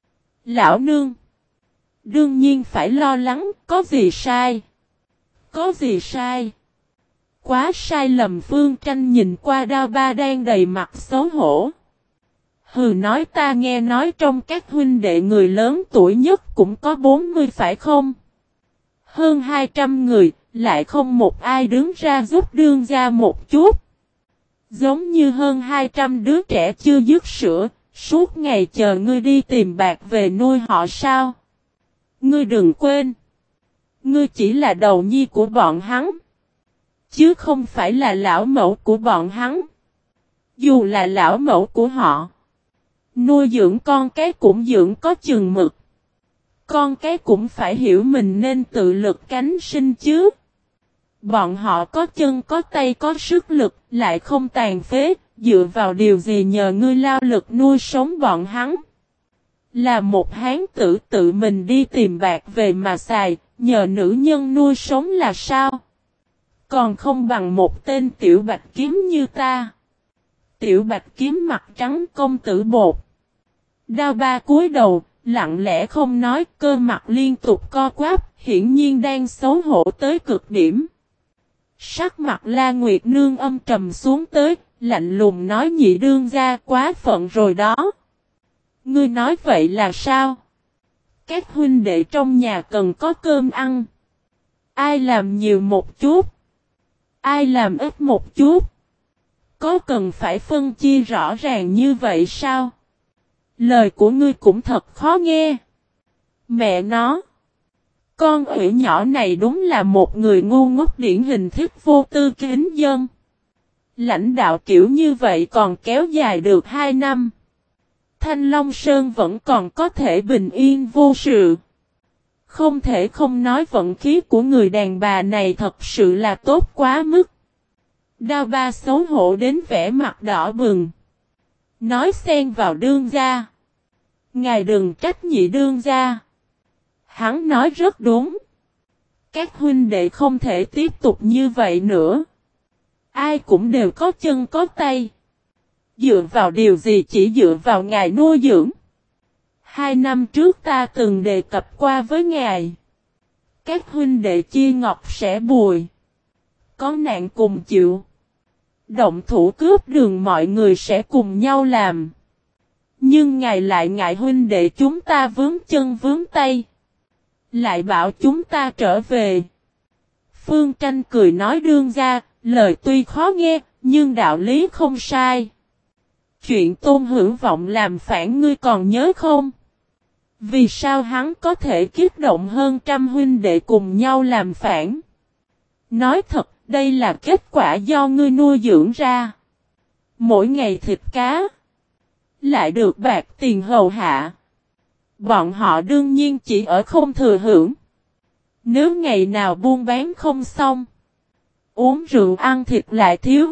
Lão nương đương nhiên phải lo lắng, có gì sai? Có gì sai? Quá sai lầm. Phương Tranh nhìn qua Đao Ba đang đầy mặt xấu hổ. Hừ nói ta nghe nói trong các huynh đệ người lớn tuổi nhất cũng có 40 phải không? Hơn 200 người, lại không một ai đứng ra giúp đương gia một chút. Giống như hơn 200 đứa trẻ chưa dứt sữa, suốt ngày chờ ngươi đi tìm bạc về nuôi họ sao? Ngươi đừng quên. Ngươi chỉ là đầu nhi của bọn hắn. Chứ không phải là lão mẫu của bọn hắn. Dù là lão mẫu của họ. Nuôi dưỡng con cái cũng dưỡng có chừng mực. Con cái cũng phải hiểu mình nên tự lực cánh sinh chứ. Bọn họ có chân có tay có sức lực, lại không tàn phế, dựa vào điều gì nhờ ngươi lao lực nuôi sống bọn hắn. Là một hán tử tự mình đi tìm bạc về mà xài, nhờ nữ nhân nuôi sống là sao? Còn không bằng một tên tiểu bạch kiếm như ta. Tiểu bạch kiếm mặt trắng công tử bột. Đao Ba cúi đầu, lặng lẽ không nói, cơ mặt liên tục co quắp, hiển nhiên đang xấu hổ tới cực điểm. Sắc mặt La Nguyệt Nương âm trầm xuống tới, lạnh lùng nói nhị đương gia quá phận rồi đó. Ngươi nói vậy là sao? Các huynh đệ trong nhà cần có cơm ăn. Ai làm nhiều một chút? Ai làm ít một chút? Có cần phải phân chia rõ ràng như vậy sao? Lời của ngươi cũng thật khó nghe. Mẹ nó. Con ủy nhỏ này đúng là một người ngu ngốc điển hình thích vô tư kính dân. Lãnh đạo kiểu như vậy còn kéo dài được 2 năm. Thanh Long Sơn vẫn còn có thể bình yên vô sự. Không thể không nói vận khí của người đàn bà này thật sự là tốt quá mức. Đao Ba xấu hổ đến vẻ mặt đỏ bừng. Nói xen vào đương gia. Ngài đừng trách nhị đương gia. Hắn nói rất đúng. Các huynh đệ không thể tiếp tục như vậy nữa. Ai cũng đều có chân có tay. Dựa vào điều gì chỉ dựa vào ngài nuôi dưỡng. 2 năm trước ta từng đề cập qua với ngài. Các huynh đệ chia ngọc sẽ bùi. Có nạn cùng chịu. Động thủ cướp đường mọi người sẽ cùng nhau làm. Nhưng ngài lại ngại huynh đệ chúng ta vướng chân vướng tay. Lại bảo chúng ta trở về. Phương Tranh cười nói đương gia, lời tuy khó nghe, nhưng đạo lý không sai. Chuyện Tôn Hữu Vọng làm phản ngươi còn nhớ không? Vì sao hắn có thể kích động hơn trăm huynh đệ cùng nhau làm phản? Nói thật, đây là kết quả do ngươi nuôi dưỡng ra. Mỗi ngày thịt cá. Lại được bạc tiền hầu hạ. Bọn họ đương nhiên chỉ ở không thừa hưởng. Nếu ngày nào buôn bán không xong. Uống rượu ăn thịt lại thiếu.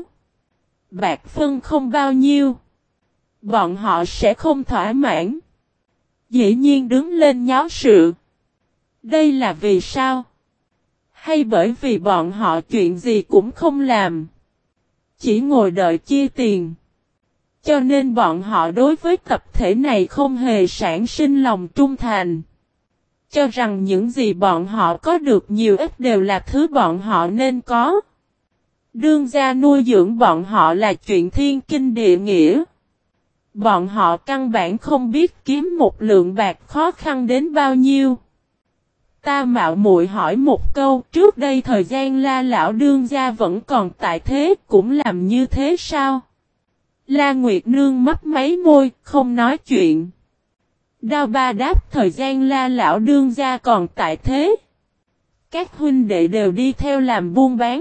Bạc phân không bao nhiêu. Bọn họ sẽ không thỏa mãn. Dĩ nhiên đứng lên nháo sự. Đây là vì sao? Hay bởi vì bọn họ chuyện gì cũng không làm. Chỉ ngồi đợi chia tiền. Cho nên bọn họ đối với tập thể này không hề sản sinh lòng trung thành. Cho rằng những gì bọn họ có được nhiều ít đều là thứ bọn họ nên có. Đương gia nuôi dưỡng bọn họ là chuyện thiên kinh địa nghĩa. Bọn họ căn bản không biết kiếm một lượng bạc khó khăn đến bao nhiêu. Ta mạo muội hỏi một câu, trước đây thời gian La lão đương gia vẫn còn tại thế, cũng làm như thế sao? La Nguyệt Nương mấp máy môi, không nói chuyện. Đao ba đáp thời gian La lão đương gia còn tại thế. Các huynh đệ đều đi theo làm buôn bán.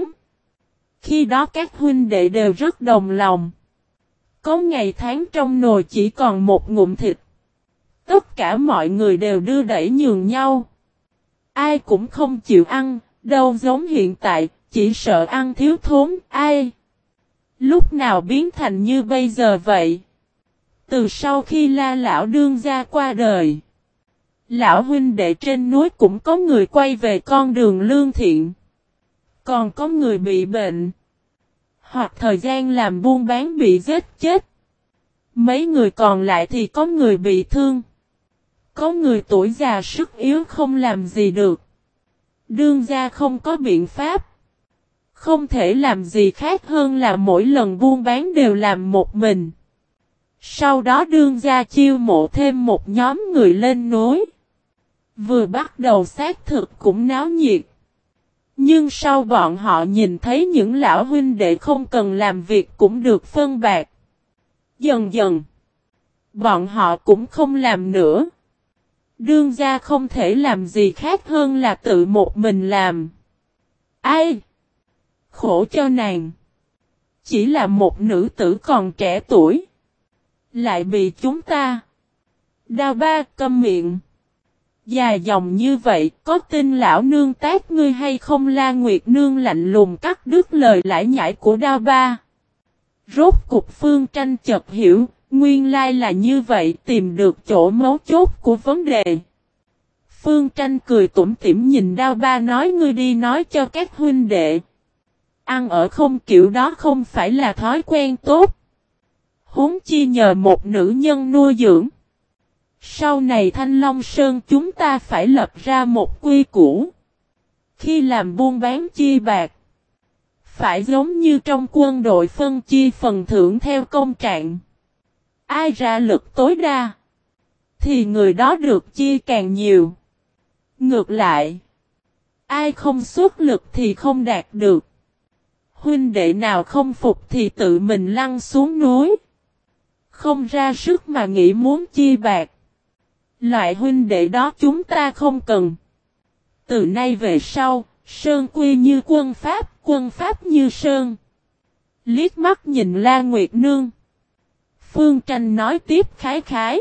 Khi đó các huynh đệ đều rất đồng lòng. Có ngày tháng trong nồi chỉ còn một ngụm thịt. Tất cả mọi người đều đưa đẩy nhường nhau. Ai cũng không chịu ăn, đâu giống hiện tại, chỉ sợ ăn thiếu thốn, ai. Lúc nào biến thành như bây giờ vậy? Từ sau khi La lão đương gia qua đời, lão huynh đệ trên núi cũng có người quay về con đường lương thiện. Còn có người bị bệnh, hoặc thời gian làm buôn bán bị giết chết. Mấy người còn lại thì có người bị thương. Có người tuổi già sức yếu không làm gì được. Đương gia không có biện pháp. Không thể làm gì khác hơn là mỗi lần buôn bán đều làm một mình. Sau đó đương gia chiêu mộ thêm một nhóm người lên núi. Vừa bắt đầu xác thực cũng náo nhiệt. Nhưng sau bọn họ nhìn thấy những lão huynh đệ không cần làm việc cũng được phân bạc. Dần dần, bọn họ cũng không làm nữa. Đương gia không thể làm gì khác hơn là tự một mình làm. Ai? Khổ cho nàng. Chỉ là một nữ tử còn trẻ tuổi. Lại bị chúng ta. Đao ba câm miệng. Dài dòng như vậy, có tin lão nương tác ngươi hay không? La Nguyệt nương lạnh lùng cắt đứt lời lải nhải của Đao ba. Rốt cục Phương Tranh chợt hiểu, nguyên lai là như vậy, tìm được chỗ mấu chốt của vấn đề. Phương Tranh cười tủm tỉm nhìn Đao ba nói, ngươi đi nói cho các huynh đệ. Ăn ở không kiểu đó không phải là thói quen tốt. Huống chi nhờ một nữ nhân nuôi dưỡng. Sau này Thanh Long Sơn chúng ta phải lập ra một quy củ. Khi làm buôn bán chia bạc, phải giống như trong quân đội phân chia phần thưởng theo công trạng. Ai ra lực tối đa, thì người đó được chia càng nhiều. Ngược lại, ai không xuất lực thì không đạt được. Huynh đệ nào không phục thì tự mình lăn xuống núi. Không ra sức mà nghĩ muốn chia bạc. Loại huynh đệ đó chúng ta không cần. Từ nay về sau, Sơn quy như quân Pháp như Sơn. Liếc mắt nhìn La Nguyệt nương. Phương Tranh nói tiếp khái khái.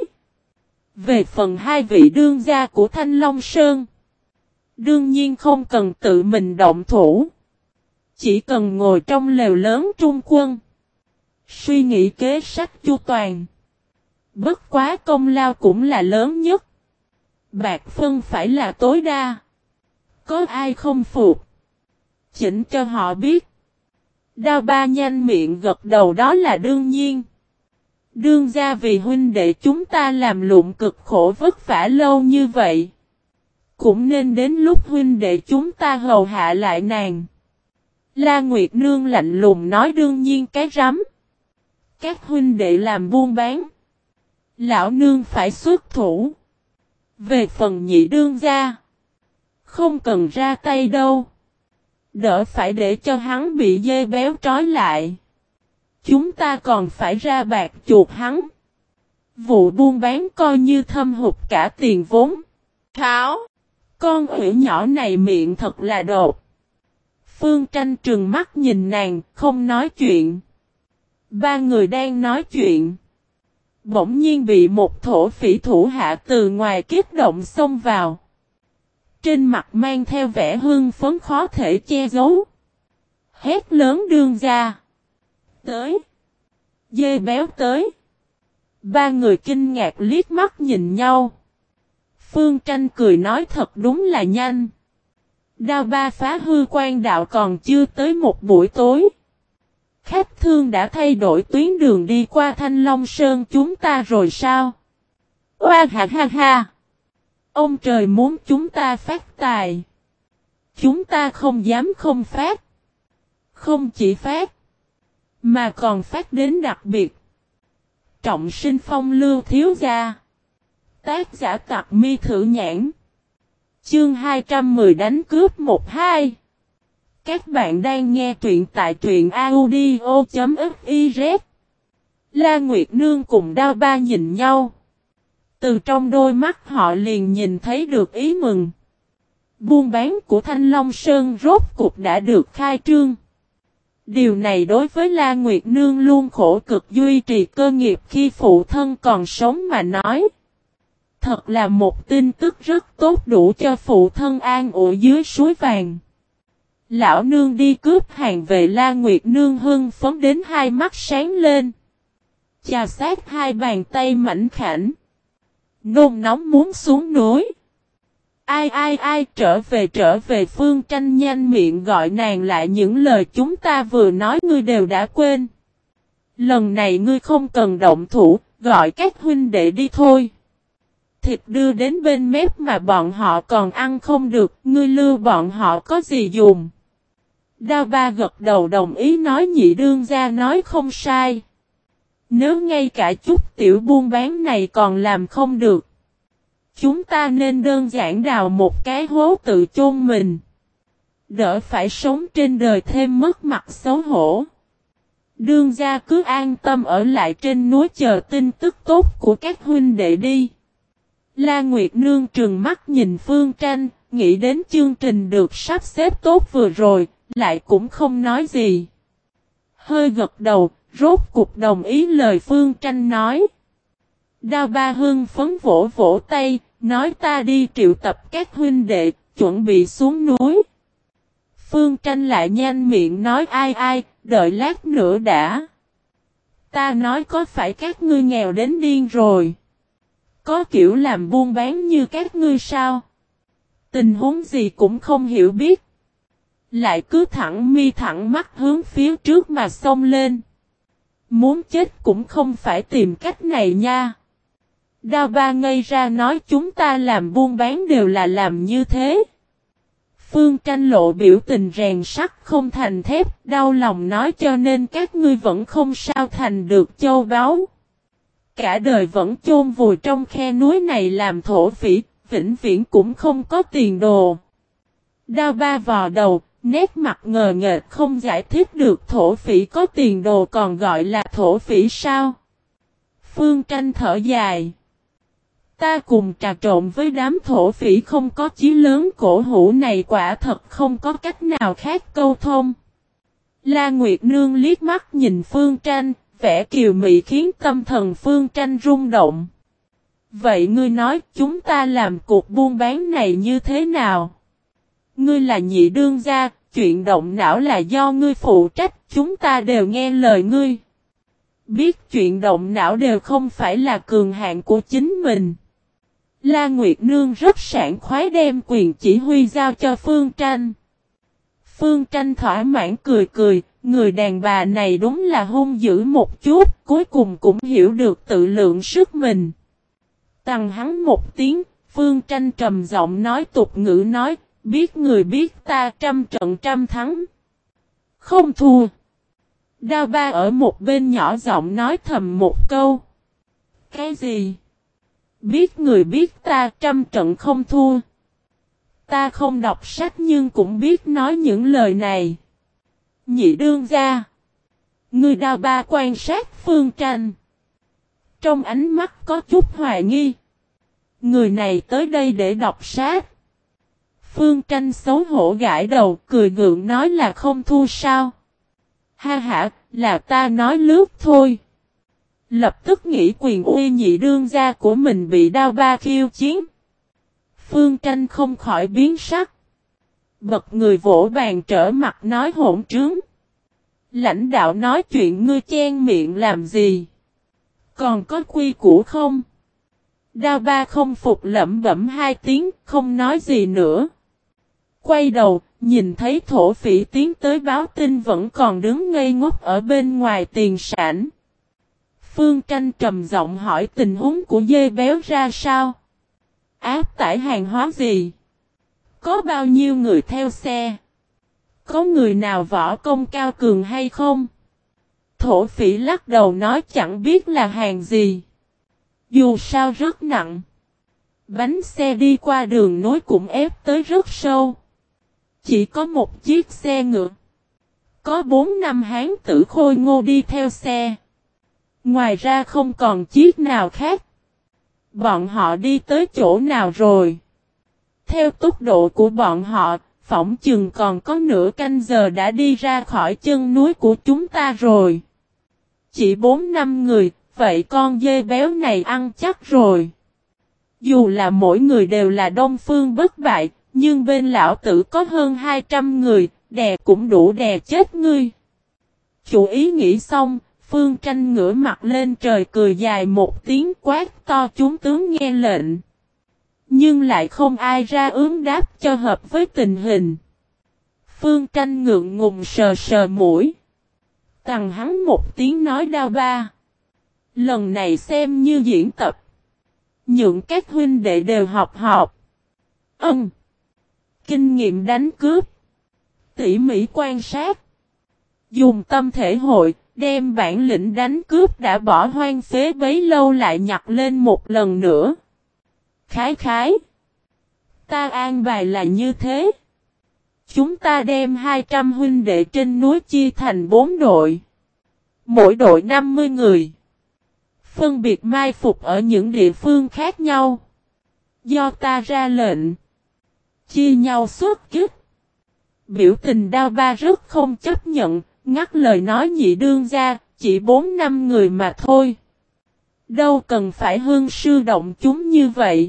Về phần hai vị đương gia của Thanh Long Sơn, đương nhiên không cần tự mình động thủ. Chỉ cần ngồi trong lều lớn trung quân, suy nghĩ kế sách chu toàn. Bất quá công lao cũng là lớn nhất. Bạc phân phải là tối đa. Có ai không phục? Chỉnh cho họ biết. Đao ba nhanh miệng gật đầu đó là đương nhiên. Đương gia vì huynh đệ chúng ta làm lụng cực khổ vất vả lâu như vậy. Cũng nên đến lúc huynh đệ chúng ta hầu hạ lại nàng. La Nguyệt nương lạnh lùng nói đương nhiên cái rắm. Các huynh đệ làm buôn bán. Lão nương phải xuất thủ. Về phần nhị đương gia, không cần ra tay đâu. Đỡ phải để cho hắn bị dê béo trói lại. Chúng ta còn phải ra bạc chuột hắn. Vụ buôn bán coi như thâm hụt cả tiền vốn. Tháo, con ủy nhỏ này miệng thật là đột. Phương Tranh trừng mắt nhìn nàng, không nói chuyện. Ba người đang nói chuyện. Bỗng nhiên bị một thổ phỉ thủ hạ từ ngoài kích động xông vào. Trên mặt mang theo vẻ hưng phấn khó thể che giấu. Hét lớn đương gia. Tới. Dê béo tới. Ba người kinh ngạc liếc mắt nhìn nhau. Phương Tranh cười nói thật đúng là nhanh. Đao ba phá hư quan đạo còn chưa tới một buổi tối. Khách thương đã thay đổi tuyến đường đi qua Thanh Long Sơn chúng ta rồi sao? Oa ha ha ha! Ông trời muốn chúng ta phát tài. Chúng ta không dám không phát. Không chỉ phát, mà còn phát đến đặc biệt. Trọng sinh phong lưu thiếu gia. Tác giả Tặc Mi Thử Nhãn. Chương 210 đánh cướp 1-2. Các bạn đang nghe truyện tại truyện audio.fiz. La Nguyệt nương cùng Đao ba nhìn nhau. Từ trong đôi mắt họ liền nhìn thấy được ý mừng. Buôn bán của Thanh Long Sơn rốt cuộc đã được khai trương. Điều này đối với La Nguyệt Nương luôn khổ cực duy trì cơ nghiệp khi phụ thân còn sống mà nói. Thật là một tin tức rất tốt đủ cho phụ thân an ủi dưới suối vàng. Lão nương đi cướp hàng về, La Nguyệt Nương hưng phấn đến hai mắt sáng lên. Chà sát hai bàn tay mảnh khảnh. Nôn nóng muốn xuống núi. Ai trở về, Phương Tranh nhanh miệng gọi nàng lại, những lời chúng ta vừa nói ngươi đều đã quên. Lần này ngươi không cần động thủ, gọi các huynh đệ đi thôi. Thịt đưa đến bên mép mà bọn họ còn ăn không được, ngươi lưu bọn họ có gì dùng. Đao Ba gật đầu đồng ý nói nhị đương gia nói không sai. Nếu ngay cả chút tiểu buôn bán này còn làm không được, chúng ta nên đơn giản đào một cái hố tự chôn mình. Đỡ phải sống trên đời thêm mất mặt xấu hổ. Đương gia cứ an tâm ở lại trên núi chờ tin tức tốt của các huynh đệ đi. La Nguyệt Nương trừng mắt nhìn Phương Tranh, nghĩ đến chương trình được sắp xếp tốt vừa rồi, lại cũng không nói gì. Hơi gật đầu, rốt cục đồng ý lời Phương Tranh nói. Đao Ba hưng phấn vỗ vỗ tay, nói ta đi triệu tập các huynh đệ, chuẩn bị xuống núi. Phương Tranh lại nhanh miệng nói ai, đợi lát nữa đã. Ta nói có phải các ngươi nghèo đến điên rồi? Có kiểu làm buôn bán như các ngươi sao? Tình huống gì cũng không hiểu biết. Lại cứ thẳng mi thẳng mắt hướng phía trước mà xông lên. Muốn chết cũng không phải tìm cách này nha. Đao Ba ngây ra nói chúng ta làm buôn bán đều là làm như thế. Phương Tranh lộ biểu tình rèn sắt không thành thép, đau lòng nói cho nên các ngươi vẫn không sao thành được châu báu. Cả đời vẫn chôn vùi trong khe núi này làm thổ phỉ, vĩnh viễn cũng không có tiền đồ. Đao Ba vò đầu, nét mặt ngờ nghệch không giải thích được thổ phỉ có tiền đồ còn gọi là thổ phỉ sao. Phương Tranh thở dài. Ta cùng trà trộn với đám thổ phỉ không có chí lớn cổ hủ này quả thật không có cách nào khác câu thông. La Nguyệt Nương liếc mắt nhìn Phương Tranh, vẻ kiều mị khiến tâm thần Phương Tranh rung động. Vậy ngươi nói chúng ta làm cuộc buôn bán này như thế nào? Ngươi là nhị đương gia, chuyện động não là do ngươi phụ trách, chúng ta đều nghe lời ngươi. Biết chuyện động não đều không phải là cường hạn của chính mình. La Nguyệt Nương rất sảng khoái đem quyền chỉ huy giao cho Phương Tranh. Phương Tranh thỏa mãn cười cười, người đàn bà này đúng là hung dữ một chút, cuối cùng cũng hiểu được tự lượng sức mình. Tằng hắn một tiếng, Phương Tranh trầm giọng nói tục ngữ nói, biết người biết ta trăm trận trăm thắng. Không thua. Đao Ba ở một bên nhỏ giọng nói thầm một câu. Cái gì? Biết người biết ta trăm trận không thua. Ta không đọc sách nhưng cũng biết nói những lời này. Nhị đương gia. Người Đao Ba quan sát Phương Tranh. Trong ánh mắt có chút hoài nghi. Người này tới đây để đọc sách. Phương Tranh xấu hổ gãi đầu cười gượng nói là không thua sao. Ha ha, là ta nói lướt thôi. Lập tức nghĩ quyền uy nhị đương gia của mình bị Đao Ba khiêu chiến. Phương Tranh không khỏi biến sắc. Bật người vỗ bàn trở mặt nói hỗn trướng. Lãnh đạo nói chuyện ngươi chen miệng làm gì? Còn có quy củ không? Đao Ba không phục lẩm bẩm hai tiếng, không nói gì nữa. Quay đầu, nhìn thấy thổ phỉ tiến tới báo tin vẫn còn đứng ngây ngốc ở bên ngoài tiền sảnh. Phương Tranh trầm giọng hỏi tình huống của dê béo ra sao? Áp tải hàng hóa gì? Có bao nhiêu người theo xe? Có người nào võ công cao cường hay không? Thổ phỉ lắc đầu nói chẳng biết là hàng gì. Dù sao rất nặng. Bánh xe đi qua đường nối cũng ép tới rất sâu. Chỉ có một chiếc xe ngựa. Có 4 năm hán tử khôi ngô đi theo xe. Ngoài ra không còn chiếc nào khác. Bọn họ đi tới chỗ nào rồi? Theo tốc độ của bọn họ, phỏng chừng còn có nửa canh giờ đã đi ra khỏi chân núi của chúng ta rồi. Chỉ 4-5 người, vậy con dê béo này ăn chắc rồi. Dù là mỗi người đều là Đông Phương bất bại, nhưng bên lão tử có hơn 200 người, đè cũng đủ đè chết ngươi. Chủ ý nghĩ xong, Phương Tranh ngửa mặt lên trời cười dài một tiếng quát to chúng tướng nghe lệnh. Nhưng lại không ai ra ứng đáp cho hợp với tình hình. Phương Tranh ngượng ngùng sờ sờ mũi. Tằng hắn một tiếng nói đao ba. Lần này xem như diễn tập. Nhượng các huynh đệ đều học. Kinh nghiệm đánh cướp. Tỉ mỉ quan sát. Dùng tâm thể hội, đem bản lĩnh đánh cướp đã bỏ hoang phế bấy lâu lại nhặt lên một lần nữa. Khái. Ta an bài là như thế. Chúng ta đem 200 huynh đệ trên núi chia thành 4 đội. Mỗi đội 50 người. Phân biệt mai phục ở những địa phương khác nhau. Do ta ra lệnh. Chia nhau xuất kích. Biểu tình Đao Ba rất không chấp nhận, ngắt lời nói Nhị đương gia, chỉ 4-5 người mà thôi. Đâu cần phải hương sư động chúng như vậy.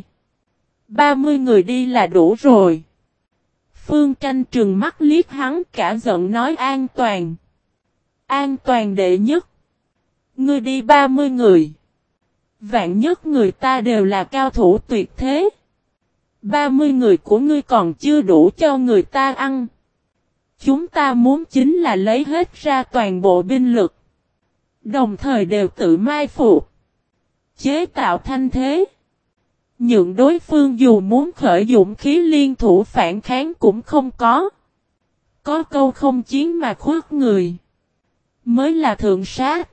30 người đi là đủ rồi. Phương Tranh trừng mắt liếc hắn cả giận nói an toàn. An toàn đệ nhất. Ngươi đi 30 người. Vạn nhất người ta đều là cao thủ tuyệt thế. 30 người của ngươi còn chưa đủ cho người ta ăn. Chúng ta muốn chính là lấy hết ra toàn bộ binh lực. Đồng thời đều tự mai phục. Chế tạo thanh thế. Nhượng đối phương dù muốn khởi dũng khí liên thủ phản kháng cũng không có. Có câu không chiến mà khuất người. Mới là thượng sát.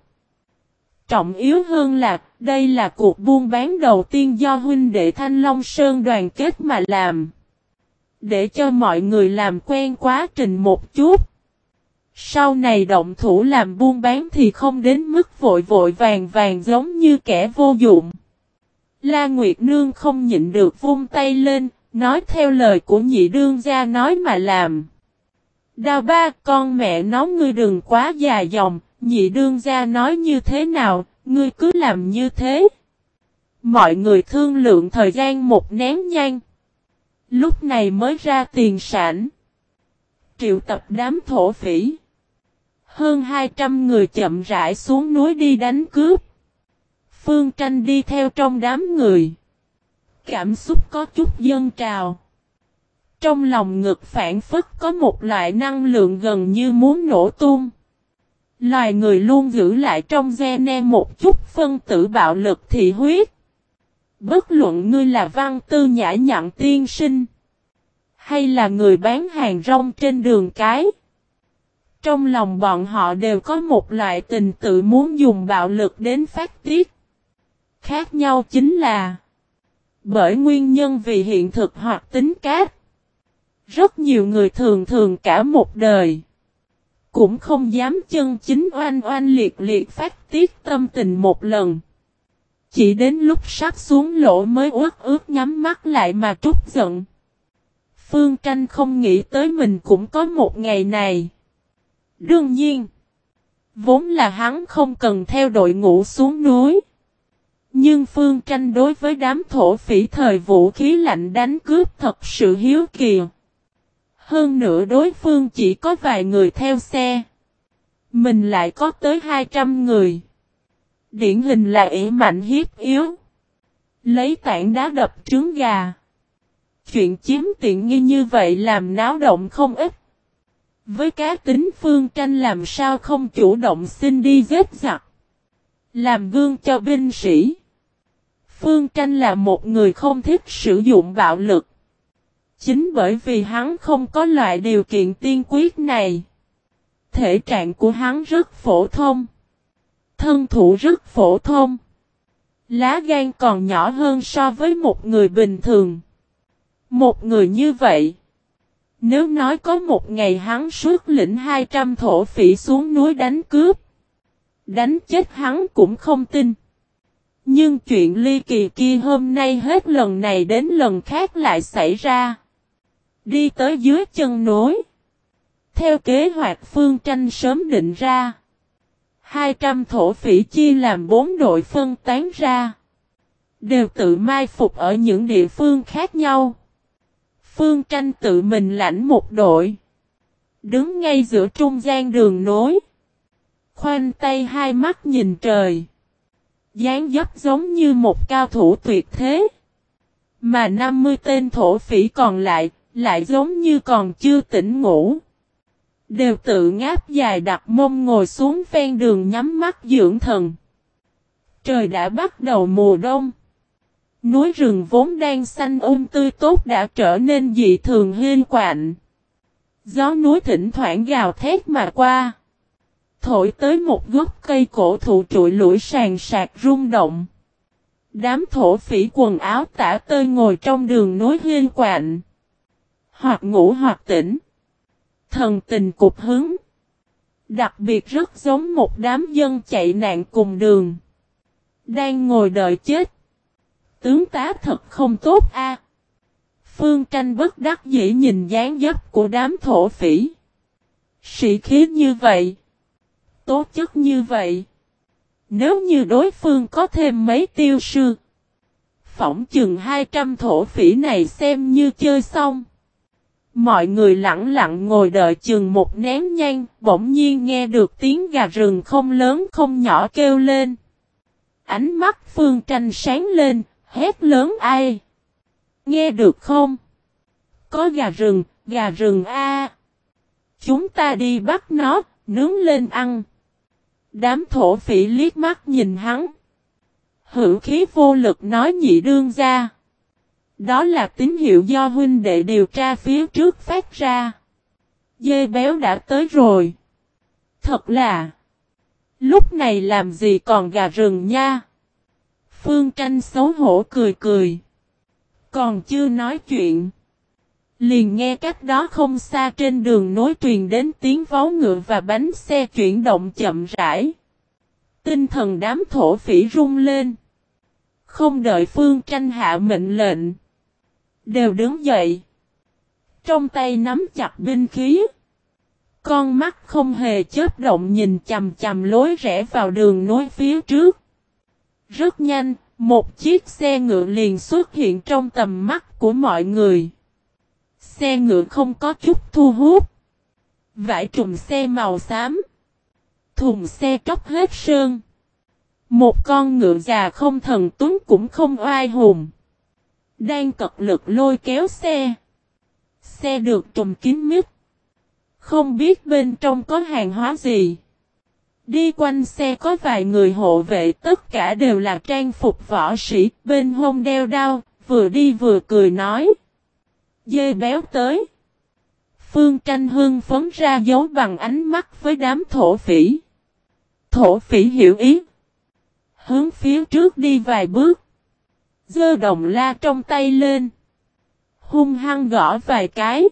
Trọng yếu hơn là, đây là cuộc buôn bán đầu tiên do huynh đệ Thanh Long Sơn đoàn kết mà làm. Để cho mọi người làm quen quá trình một chút. Sau này động thủ làm buôn bán thì không đến mức vội vàng giống như kẻ vô dụng. La Nguyệt Nương không nhịn được vung tay lên, nói theo lời của Nhị đương gia nói mà làm. Đao Ba, con mẹ nó ngươi đừng quá dài dòng, Nhị đương gia nói như thế nào, ngươi cứ làm như thế. Mọi người thương lượng thời gian một nén nhang. Lúc này mới ra tiền sảnh. Triệu tập đám thổ phỉ. Hơn 200 người chậm rãi xuống núi đi đánh cướp. Phương Tranh đi theo trong đám người. Cảm xúc có chút dâng trào. Trong lòng ngực phản phất có một loại năng lượng gần như muốn nổ tung. Loài người luôn giữ lại trong gene một chút phân tử bạo lực thị huyết. Bất luận ngươi là Văn Tư Nhã Nhặn tiên sinh. Hay là người bán hàng rong trên đường cái. Trong lòng bọn họ đều có một loại tình tự muốn dùng bạo lực đến phát tiết. Khác nhau chính là bởi nguyên nhân vì hiện thực hoặc tính cách. Rất nhiều người thường cả một đời cũng không dám chân chính oanh liệt phát tiết tâm tình một lần. Chỉ đến lúc sắp xuống lỗ mới uất ướt nhắm mắt lại mà trút giận. Phương Tranh không nghĩ tới mình cũng có một ngày này. Đương nhiên, vốn là hắn không cần theo đội ngũ xuống núi. Nhưng Phương Tranh đối với đám thổ phỉ thời vũ khí lạnh đánh cướp thật sự hiếu kỳ. Hơn nữa đối phương chỉ có vài người theo xe. Mình lại có tới 200 người. Điển hình là ỷ mạnh hiếp yếu. Lấy tảng đá đập trứng gà. Chuyện chiếm tiện nghi như vậy làm náo động không ít. Với cá tính Phương Tranh làm sao không chủ động xin đi giết giặc. Làm gương cho binh sĩ. Phương Tranh là một người không thích sử dụng bạo lực. Chính bởi vì hắn không có loại điều kiện tiên quyết này. Thể trạng của hắn rất phổ thông. Thân thủ rất phổ thông. Lá gan còn nhỏ hơn so với một người bình thường. Một người như vậy. Nếu nói có một ngày hắn xuất lĩnh 200 thổ phỉ xuống núi đánh cướp. Đánh chết hắn cũng không tin. Nhưng chuyện ly kỳ kia hôm nay hết lần này đến lần khác lại xảy ra. Đi tới dưới chân núi. Theo kế hoạch Phương Tranh sớm định ra. 200 thổ phỉ chia làm 4 đội phân tán ra. Đều tự mai phục ở những địa phương khác nhau. Phương Tranh tự mình lãnh một đội. Đứng ngay giữa trung gian đường nối. Khoanh tay hai mắt nhìn trời. Dáng dấp giống như một cao thủ tuyệt thế. Mà 50 tên thổ phỉ còn lại giống như còn chưa tỉnh ngủ. Đều tự ngáp dài đặt mông ngồi xuống ven đường nhắm mắt dưỡng thần. Trời đã bắt đầu mùa đông. Núi rừng vốn đang xanh tươi tốt đã trở nên dị thường hiu quạnh. Gió núi thỉnh thoảng gào thét mà qua. Thổi tới một gốc cây cổ thụ trụi lủi sàn sạc rung động. Đám thổ phỉ quần áo tả tơi ngồi trong đường núi hiu quạnh. Hoặc ngủ hoặc tỉnh. Thần tình cục hứng. Đặc biệt rất giống một đám dân chạy nạn cùng đường. Đang ngồi đợi chết. Tướng tá thật không tốt a. Phương Tranh bất đắc dĩ nhìn dáng dấp của đám thổ phỉ. Sĩ khí như vậy. Tố chất như vậy. Nếu như đối phương có thêm mấy tiêu sư. Phỏng chừng 200 thổ phỉ này xem như chơi xong. Mọi người lặng lặng ngồi đợi chừng một nén nhang, bỗng nhiên nghe được tiếng gà rừng không lớn không nhỏ kêu lên. Ánh mắt Phương Tranh sáng lên, hét lớn ai? Nghe được không? Có gà rừng a. Chúng ta đi bắt nó, nướng lên ăn. Đám thổ phỉ liếc mắt nhìn hắn. Hữu khí vô lực nói nhị đương gia. Đó là tín hiệu do huynh đệ điều tra phía trước phát ra. Dê béo đã tới rồi. Thật là. Lúc này làm gì còn gà rừng nha. Phương Tranh xấu hổ cười cười. Còn chưa nói chuyện. Liền nghe cách đó không xa trên đường nối truyền đến tiếng vó ngựa và bánh xe chuyển động chậm rãi. Tinh thần đám thổ phỉ rung lên. Không đợi Phương Tranh hạ mệnh lệnh. Đều đứng dậy. Trong tay nắm chặt binh khí. Con mắt không hề chớp động nhìn chằm chằm lối rẽ vào đường nối phía trước. Rất nhanh, một chiếc xe ngựa liền xuất hiện trong tầm mắt của mọi người. Xe ngựa không có chút thu hút. Vải trùm xe màu xám. Thùng xe tróc hết sơn. Một con ngựa già không thần tuấn cũng không oai hùng. Đang cật lực lôi kéo xe. Xe được trùm kín mít. Không biết bên trong có hàng hóa gì. Đi quanh xe có vài người hộ vệ, tất cả đều là trang phục võ sĩ, bên hông đeo đao, vừa đi vừa cười nói. Dê béo tới. Phương Tranh hưng phấn ra dấu bằng ánh mắt với đám thổ phỉ. Thổ phỉ hiểu ý. Hướng phía trước đi vài bước. Giơ đồng la trong tay lên. Hung hăng gõ vài cái.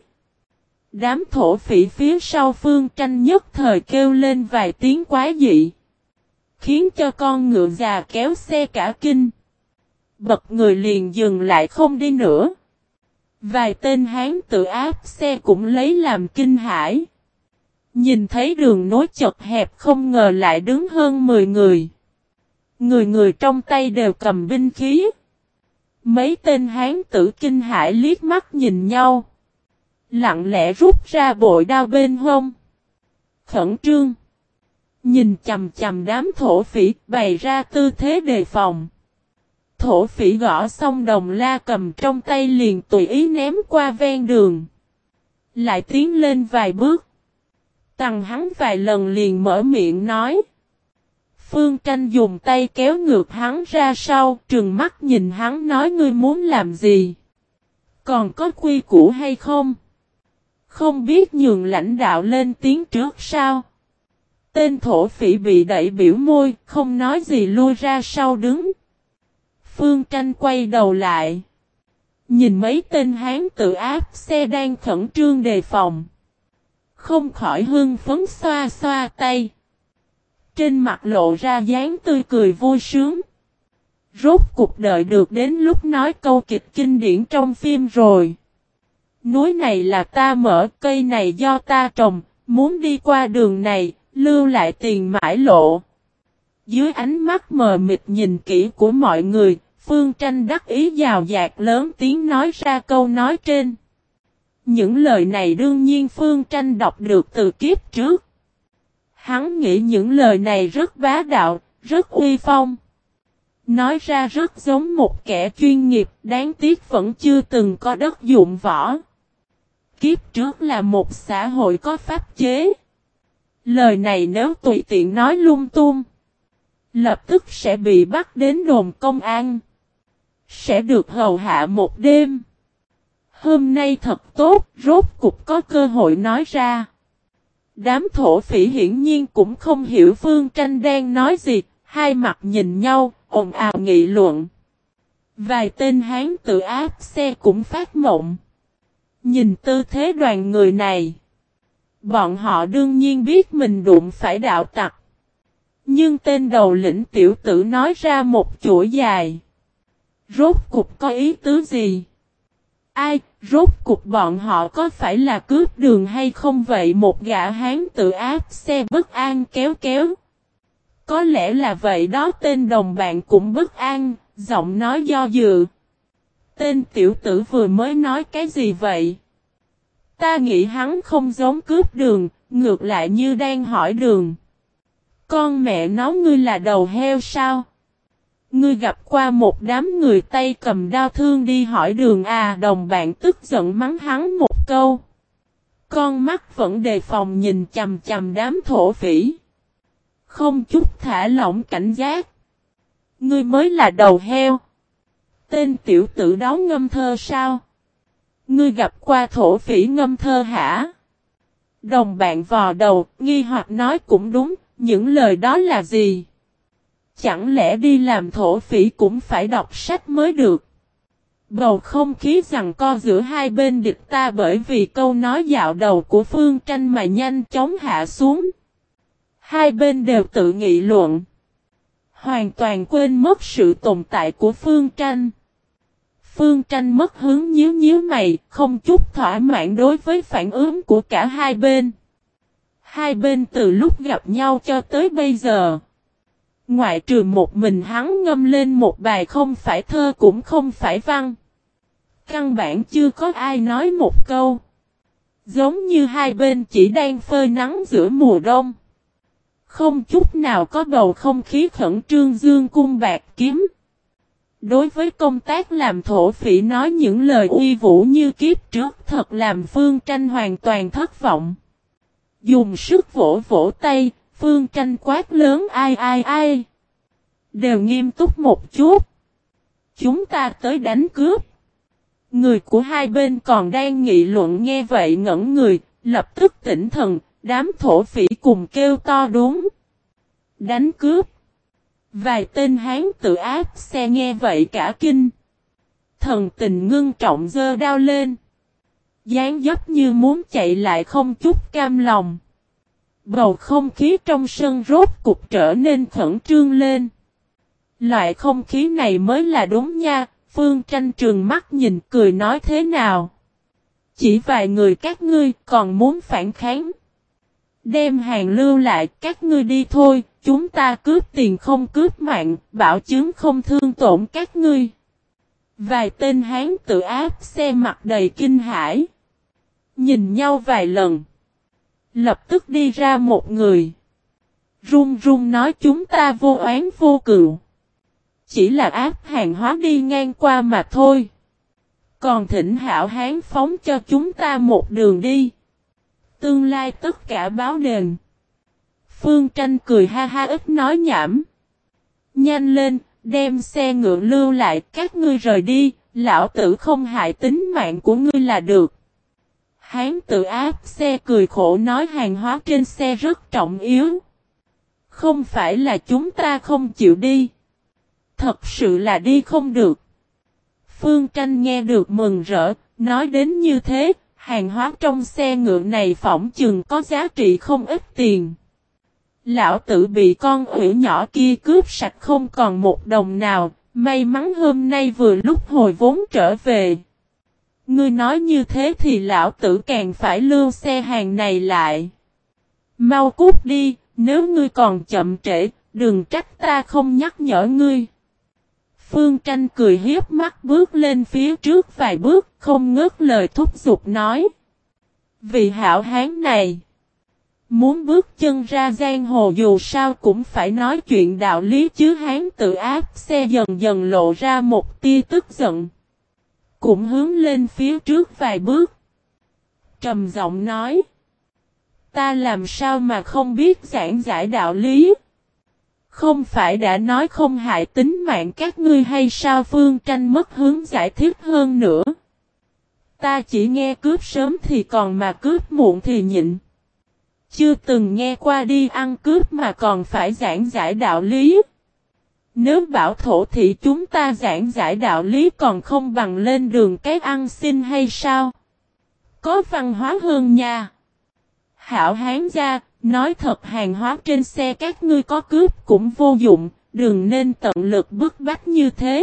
Đám thổ phỉ phía sau Phương Tranh nhất thời kêu lên vài tiếng quái dị. Khiến cho con ngựa già kéo xe cả kinh. Bật người liền dừng lại không đi nữa. Vài tên hán tự áp xe cũng lấy làm kinh hãi. Nhìn thấy đường nối chật hẹp không ngờ lại đứng hơn 10 người. Người người trong tay đều cầm binh khí. Mấy tên hán tử kinh hãi liếc mắt nhìn nhau. Lặng lẽ rút ra bội đao bên hông. Khẩn trương. Nhìn chằm chằm đám thổ phỉ bày ra tư thế đề phòng. Thổ phỉ gõ xong đồng la cầm trong tay liền tùy ý ném qua ven đường. Lại tiến lên vài bước. Tằng hắn vài lần liền mở miệng nói. Phương Tranh dùng tay kéo ngược hắn ra sau, trừng mắt nhìn hắn nói ngươi muốn làm gì? Còn có quy củ hay không? Không biết nhường lãnh đạo lên tiếng trước sao? Tên thổ phỉ bị đẩy biểu môi, không nói gì lui ra sau đứng. Phương Tranh quay đầu lại. Nhìn mấy tên hán tự áp xe đang khẩn trương đề phòng. Không khỏi hưng phấn xoa xoa tay. Trên mặt lộ ra dáng tươi cười vui sướng. Rốt cuộc đợi được đến lúc nói câu kịch kinh điển trong phim rồi. Núi này là ta mở, cây này do ta trồng, muốn đi qua đường này, lưu lại tiền mãi lộ. Dưới ánh mắt mờ mịt nhìn kỹ của mọi người, Phương Tranh đắc ý dào dạt lớn tiếng nói ra câu nói trên. Những lời này đương nhiên Phương Tranh đọc được từ kiếp trước. Hắn nghĩ những lời này rất bá đạo, rất uy phong. Nói ra rất giống một kẻ chuyên nghiệp, đáng tiếc vẫn chưa từng có đất dụng võ. Kiếp trước là một xã hội có pháp chế. Lời này nếu tùy tiện nói lung tung, lập tức sẽ bị bắt đến đồn công an. Sẽ được hầu hạ một đêm. Hôm nay thật tốt, rốt cục có cơ hội nói ra. Đám thổ phỉ hiển nhiên cũng không hiểu Phương Tranh đang nói gì, hai mặt nhìn nhau, ồn ào nghị luận. Vài tên hán tự áp xe cũng phát mộng. Nhìn tư thế đoàn người này, bọn họ đương nhiên biết mình đụng phải đạo tặc. Nhưng tên đầu lĩnh tiểu tử nói ra một chuỗi dài. Rốt cục có ý tứ gì? Ai, rốt cục bọn họ có phải là cướp đường hay không vậy? Một gã hán tự áp xe bất an kéo kéo. Có lẽ là vậy đó, tên đồng bạn cũng bất an, giọng nói do dự. Tên tiểu tử vừa mới nói cái gì vậy? Ta nghĩ hắn không giống cướp đường, ngược lại như đang hỏi đường. Con mẹ nó, ngươi là đầu heo sao? Ngươi gặp qua một đám người tay cầm đao thương đi hỏi đường à? Đồng bạn tức giận mắng hắn một câu. Con mắt vẫn đề phòng nhìn chằm chằm đám thổ phỉ. Không chút thả lỏng cảnh giác. Ngươi mới là đầu heo. Tên tiểu tử đó ngâm thơ sao? Ngươi gặp qua thổ phỉ ngâm thơ hả? Đồng bạn vò đầu, nghi hoặc nói cũng đúng, những lời đó là gì? Chẳng lẽ đi làm thổ phỉ cũng phải đọc sách mới được? Bầu không khí giằng co giữa hai bên địch ta bởi vì câu nói dạo đầu của Phương Tranh mà nhanh chóng hạ xuống. Hai bên đều tự nghị luận. Hoàn toàn quên mất sự tồn tại của Phương Tranh. Phương Tranh mất hứng nhíu nhíu mày, không chút thỏa mãn đối với phản ứng của cả hai bên. Hai bên từ lúc gặp nhau cho tới bây giờ, ngoại trừ một mình hắn ngâm lên một bài không phải thơ cũng không phải văn, căn bản chưa có ai nói một câu. Giống như hai bên chỉ đang phơi nắng giữa mùa đông. Không chút nào có bầu không khí khẩn trương dương cung bạc kiếm. Đối với công tác làm thổ phỉ nói những lời uy vũ như kiếp trước thật làm Phương Tranh hoàn toàn thất vọng. Dùng sức vỗ vỗ tay, Phương Tranh quát lớn ai ai ai. Đều nghiêm túc một chút. Chúng ta tới đánh cướp. Người của hai bên còn đang nghị luận nghe vậy ngẩn người, lập tức tỉnh thần, đám thổ phỉ cùng kêu to đúng. Đánh cướp. Vài tên hán tự áp xe nghe vậy cả kinh. Thần tình ngưng trọng giơ đao lên. Dáng dấp như muốn chạy lại không chút cam lòng. Bầu không khí trong sân rốt cục trở nên khẩn trương lên. Loại không khí này mới là đúng nha. Phương Tranh trừng mắt nhìn cười nói thế nào? Chỉ vài người các ngươi còn muốn phản kháng. Đem hàng lưu lại các ngươi đi thôi. Chúng ta cướp tiền không cướp mạng, bảo chứng không thương tổn các ngươi. Vài tên hán tự áp xe mặt đầy kinh hãi. Nhìn nhau vài lần. Lập tức đi ra một người. Run run nói chúng ta vô oán vô cừu. Chỉ là áp hàng hóa đi ngang qua mà thôi. Còn thỉnh hảo hán phóng cho chúng ta một đường đi. Tương lai tất cả báo đền. Phương Tranh cười ha ha ít nói nhảm. Nhanh lên, đem xe ngựa lưu lại các ngươi rời đi, lão tử không hại tính mạng của ngươi là được. Hán tự áp xe cười khổ nói hàng hóa trên xe rất trọng yếu. Không phải là chúng ta không chịu đi. Thật sự là đi không được. Phương Tranh nghe được mừng rỡ, nói đến như thế, hàng hóa trong xe ngựa này phỏng chừng có giá trị không ít tiền. Lão tử bị con ủy nhỏ kia cướp sạch không còn một đồng nào, May mắn hôm nay vừa lúc hồi vốn trở về. Ngươi nói như thế thì lão tử càng phải lưu xe hàng này lại. Mau cút đi, nếu ngươi còn chậm trễ, đừng trách ta không nhắc nhở ngươi. Phương Tranh cười hiếp mắt bước lên phía trước vài bước, không ngớt lời thúc giục nói. Vì hảo hán này, muốn bước chân ra giang hồ dù sao cũng phải nói chuyện đạo lý chứ. Hán tự áp xe dần dần lộ ra một tia tức giận. Cũng hướng lên phía trước vài bước. Trầm giọng nói. Ta làm sao mà không biết giảng giải đạo lý? Không phải đã nói không hại tính mạng các ngươi hay sao? Phương Tranh mất hướng giải thích hơn nữa. Ta chỉ nghe cướp sớm thì còn mà cướp muộn thì nhịn. Chưa từng nghe qua đi ăn cướp mà còn phải giảng giải đạo lý. Nếu bảo thổ thị chúng ta giảng giải đạo lý còn không bằng lên đường cái ăn xin hay sao? Có văn hóa hơn nha. Hảo hán gia, nói thật hàng hóa trên xe các ngươi có cướp cũng vô dụng, đừng nên tận lực bức bách như thế.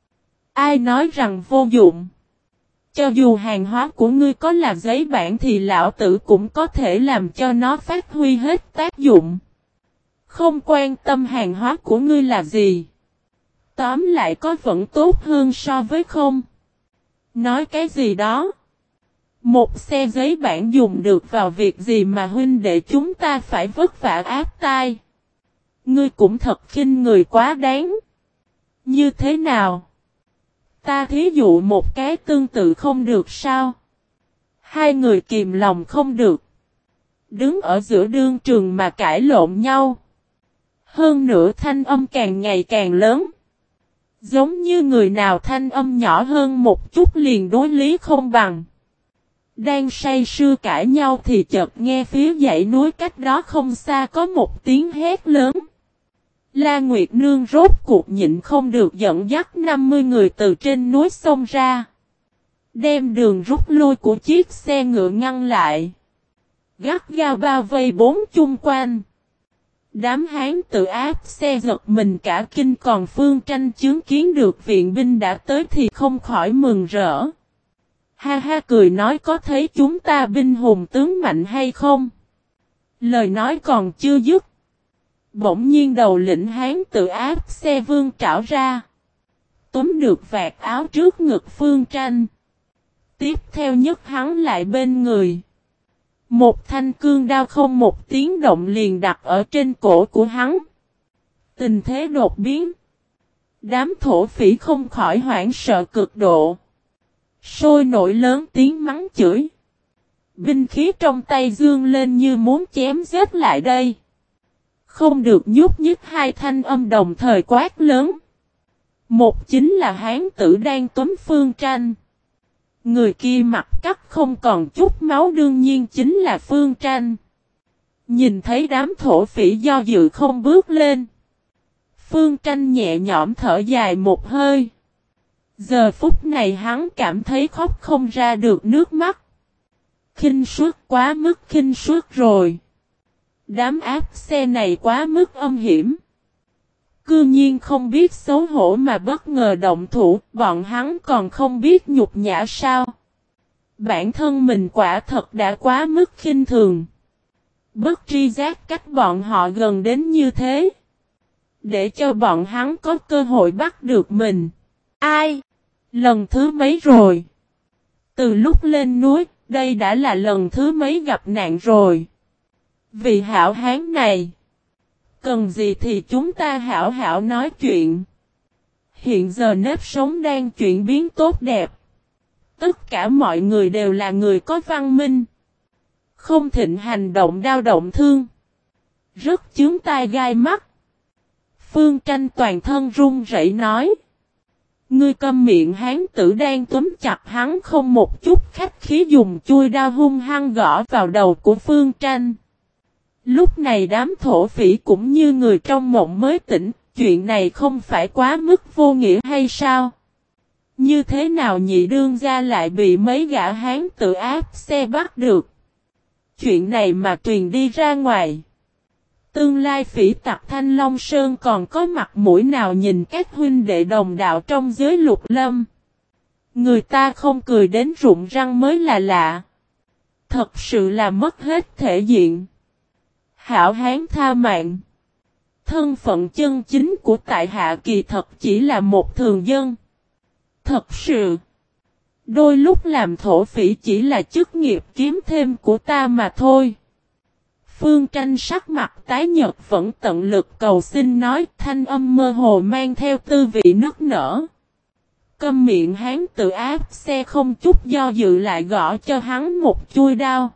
Ai nói rằng vô dụng? Cho dù hàng hóa của ngươi có là giấy bản thì lão tử cũng có thể làm cho nó phát huy hết tác dụng. Không quan tâm hàng hóa của ngươi là gì. Tóm lại có vẫn tốt hơn so với không. Nói cái gì đó. Một xe giấy bản dùng được vào việc gì mà huynh đệ chúng ta phải vất vả áp tai. Ngươi cũng thật khinh người quá đáng. Như thế nào? Ta thí dụ một cái tương tự không được sao? Hai người kìm lòng không được. Đứng ở giữa đương trường mà cãi lộn nhau. Hơn nữa thanh âm càng ngày càng lớn. Giống như người nào thanh âm nhỏ hơn một chút liền đối lý không bằng. Đang say sưa cãi nhau thì chợt nghe phía dãy núi cách đó không xa có một tiếng hét lớn. La Nguyệt Nương rốt cuộc nhịn không được dẫn dắt 50 người từ trên núi xông ra. Đem đường rút lui của chiếc xe ngựa ngăn lại. Gắt gao bao vây bốn chung quanh. Đám hán tự áp xe giật mình cả kinh, còn Phương Tranh chứng kiến được viện binh đã tới thì không khỏi mừng rỡ. Ha ha cười nói có thấy chúng ta binh hùng tướng mạnh hay không? Lời nói còn chưa dứt. Bỗng nhiên đầu lĩnh hán tự áp xe vương trảo ra. Túm được vạt áo trước ngực Phương Tranh. Tiếp theo nhấc hắn lại bên người. Một thanh cương đao không một tiếng động liền đặt ở trên cổ của hắn. Tình thế đột biến. Đám thổ phỉ không khỏi hoảng sợ cực độ. Sôi nổi lớn tiếng mắng chửi. Binh khí trong tay dương lên như muốn chém giết lại đây. Không được nhúc nhích, hai thanh âm đồng thời quát lớn. Một chính là hán tử đang túm Phương Tranh. Người kia mặt cắt không còn chút máu, đương nhiên chính là Phương Tranh. Nhìn thấy đám thổ phỉ do dự không bước lên. Phương Tranh nhẹ nhõm thở dài một hơi. Giờ phút này hắn cảm thấy khóc không ra được nước mắt. Khinh suất, quá mức khinh suất rồi. Đám áp xe này quá mức âm hiểm. Cư nhiên không biết xấu hổ mà bất ngờ động thủ, bọn hắn còn không biết nhục nhã sao? Bản thân mình quả thật đã quá mức khinh thường. Bất tri giác cách bọn họ gần đến như thế. Để cho bọn hắn có cơ hội bắt được mình. Ai? Lần thứ mấy rồi? Từ lúc lên núi, đây đã là lần thứ mấy gặp nạn rồi. Vì hảo hán này. Cần gì thì chúng ta hảo hảo nói chuyện. Hiện giờ nếp sống đang chuyển biến tốt đẹp. Tất cả mọi người đều là người có văn minh. Không thịnh hành động đao động thương. Rất chướng tai gai mắt. Phương Tranh toàn thân run rẩy nói. Ngươi câm miệng, hán tử đang túm chặt hắn không một chút khách khí dùng chui đao hung hăng gõ vào đầu của Phương Tranh. Lúc này đám thổ phỉ cũng như người trong mộng mới tỉnh, chuyện này không phải quá mức vô nghĩa hay sao? Như thế nào nhị đương gia lại bị mấy gã hán tự áp xe bắt được? Chuyện này mà truyền đi ra ngoài. Tương lai phỉ tặc Thanh Long Sơn còn có mặt mũi nào nhìn các huynh đệ đồng đạo trong giới Lục Lâm. Người ta không cười đến rụng răng mới là lạ. Thật sự là mất hết thể diện. Hảo hán tha mạng. Thân phận chân chính của tại hạ kỳ thật chỉ là một thường dân. Thật sự. Đôi lúc làm thổ phỉ chỉ là chức nghiệp kiếm thêm của ta mà thôi. Phương Tranh sắc mặt tái nhợt vẫn tận lực cầu xin nói, thanh âm mơ hồ mang theo tư vị nức nở. Câm miệng hán tự áp xe không chút do dự lại gõ cho hắn một chui đao.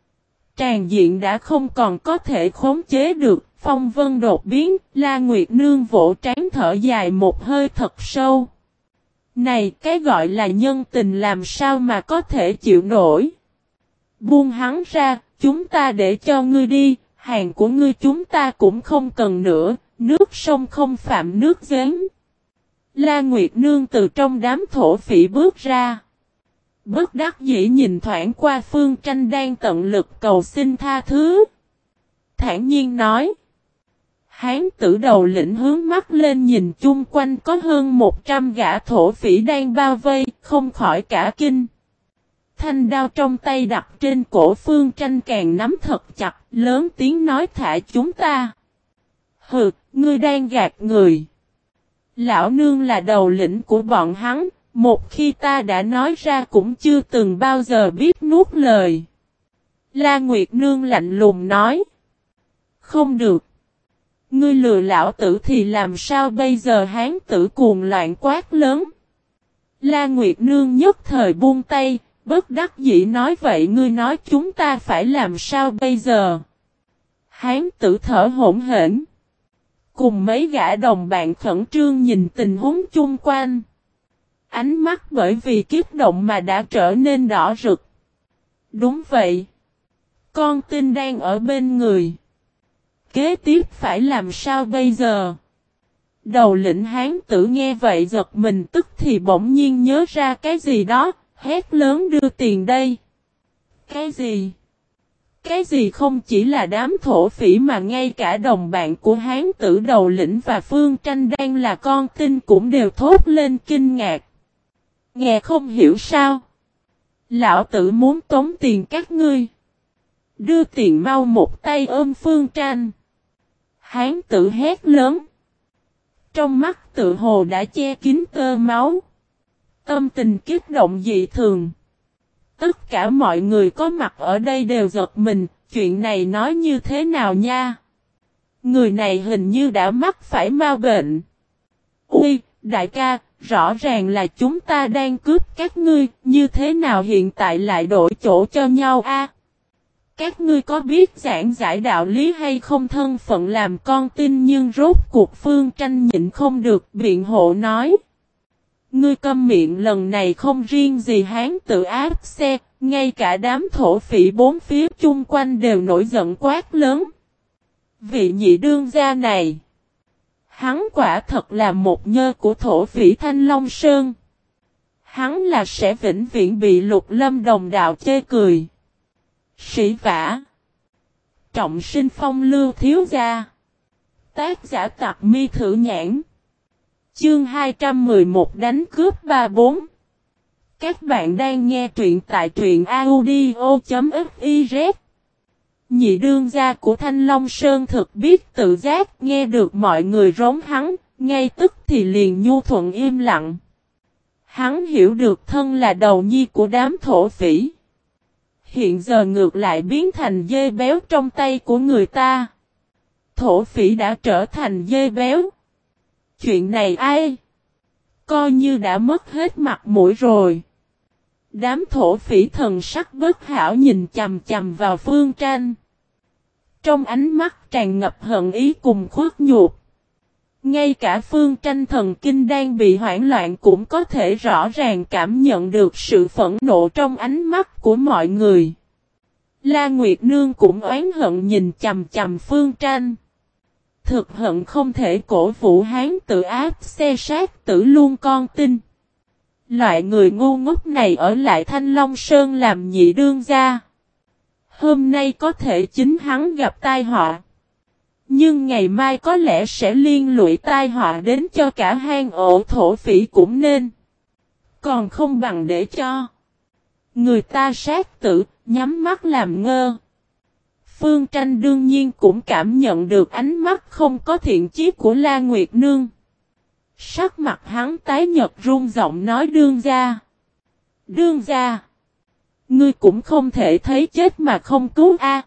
Tràn diện đã không còn có thể khống chế được, phong vân đột biến, La Nguyệt Nương vỗ trán thở dài một hơi thật sâu. Này, cái gọi là nhân tình làm sao mà có thể chịu nổi. Buông hắn ra, chúng ta để cho ngươi đi, hàng của ngươi chúng ta cũng không cần nữa, nước sông không phạm nước giếng. La Nguyệt Nương từ trong đám thổ phỉ bước ra. Bất đắc dĩ nhìn thoảng qua Phương Tranh đang tận lực cầu xin tha thứ. Thản nhiên nói. Hán tử đầu lĩnh hướng mắt lên nhìn chung quanh có hơn 100 gã thổ phỉ đang bao vây, không khỏi cả kinh. Thanh đao trong tay đặt trên cổ Phương Tranh càng nắm thật chặt, lớn tiếng nói thả chúng ta. Hừ, ngươi đang gạt người. Lão nương là đầu lĩnh của bọn hắn, một khi ta đã nói ra cũng chưa từng bao giờ biết nuốt lời. La Nguyệt Nương lạnh lùng nói. Không được. Ngươi lừa lão tử thì làm sao bây giờ, hán tử cuồng loạn quát lớn. La Nguyệt Nương nhất thời buông tay, bất đắc dĩ nói vậy ngươi nói chúng ta phải làm sao bây giờ. Hán tử thở hổn hển. Cùng mấy gã đồng bạn khẩn trương nhìn tình huống chung quanh. Ánh mắt bởi vì kích động mà đã trở nên đỏ rực. Đúng vậy. Con tin đang ở bên người. Kế tiếp phải làm sao bây giờ? Đầu lĩnh hán tử nghe vậy giật mình tức thì bỗng nhiên nhớ ra cái gì đó, hét lớn đưa tiền đây. Cái gì? Cái gì không chỉ là đám thổ phỉ mà ngay cả đồng bạn của hán tử đầu lĩnh và Phương Tranh đang là con tin cũng đều thốt lên kinh ngạc. Nghe không hiểu sao? Lão tử muốn tống tiền các ngươi. Đưa tiền mau, một tay ôm Phương Tranh. Hán tử hét lớn. Trong mắt tự hồ đã che kín tơ máu. Tâm tình kích động dị thường. Tất cả mọi người có mặt ở đây đều giật mình, chuyện này nói như thế nào nha? Người này hình như đã mắc phải ma bệnh. Ui, đại ca, rõ ràng là chúng ta đang cướp các ngươi, như thế nào hiện tại lại đổi chỗ cho nhau a? Các ngươi có biết giảng giải đạo lý hay không? Thân phận làm con tin nhưng rốt cuộc Phương Tranh nhịn không được biện hộ nói. Ngươi câm miệng, lần này không riêng gì hán tự áp xe, ngay cả đám thổ phỉ bốn phía chung quanh đều nổi giận quát lớn. Vị nhị đương gia này, hắn quả thật là một nhơ của thổ phỉ Thanh Long Sơn. Hắn là sẽ vĩnh viễn bị Lục Lâm đồng đạo chê cười. Sĩ vả. Trọng sinh phong lưu thiếu gia. Tác giả Tặc Mi Thử Nhãn. Chương 211 đánh cướp 34. Các bạn đang nghe truyện tại truyện audio.fiz. Nhị đương gia của Thanh Long Sơn thực biết tự giác, nghe được mọi người rống hắn, ngay tức thì liền nhu thuận im lặng. Hắn hiểu được thân là đầu nhi của đám thổ phỉ. Hiện giờ ngược lại biến thành dê béo trong tay của người ta. Thổ phỉ đã trở thành dê béo. Chuyện này ai? Coi như đã mất hết mặt mũi rồi. Đám thổ phỉ thần sắc bất hảo nhìn chằm chằm vào Phương Tranh. Trong ánh mắt tràn ngập hận ý cùng khuất nhục. Ngay cả Phương Tranh thần kinh đang bị hoảng loạn cũng có thể rõ ràng cảm nhận được sự phẫn nộ trong ánh mắt của mọi người. La Nguyệt Nương cũng oán hận nhìn chằm chằm Phương Tranh. Thực hận không thể cổ vũ hán tự áp xe sát tử luôn con tin. Loại người ngu ngốc này ở lại Thanh Long Sơn làm nhị đương gia. Hôm nay có thể chính hắn gặp tai họa. Nhưng ngày mai có lẽ sẽ liên lụy tai họa đến cho cả hang ổ thổ phỉ cũng nên. Còn không bằng để cho người ta sát tử, nhắm mắt làm ngơ. Phương Tranh đương nhiên cũng cảm nhận được ánh mắt không có thiện chí của La Nguyệt Nương. Sắc mặt hắn tái nhợt run giọng nói đương gia. Đương gia. Ngươi cũng không thể thấy chết mà không cứu a.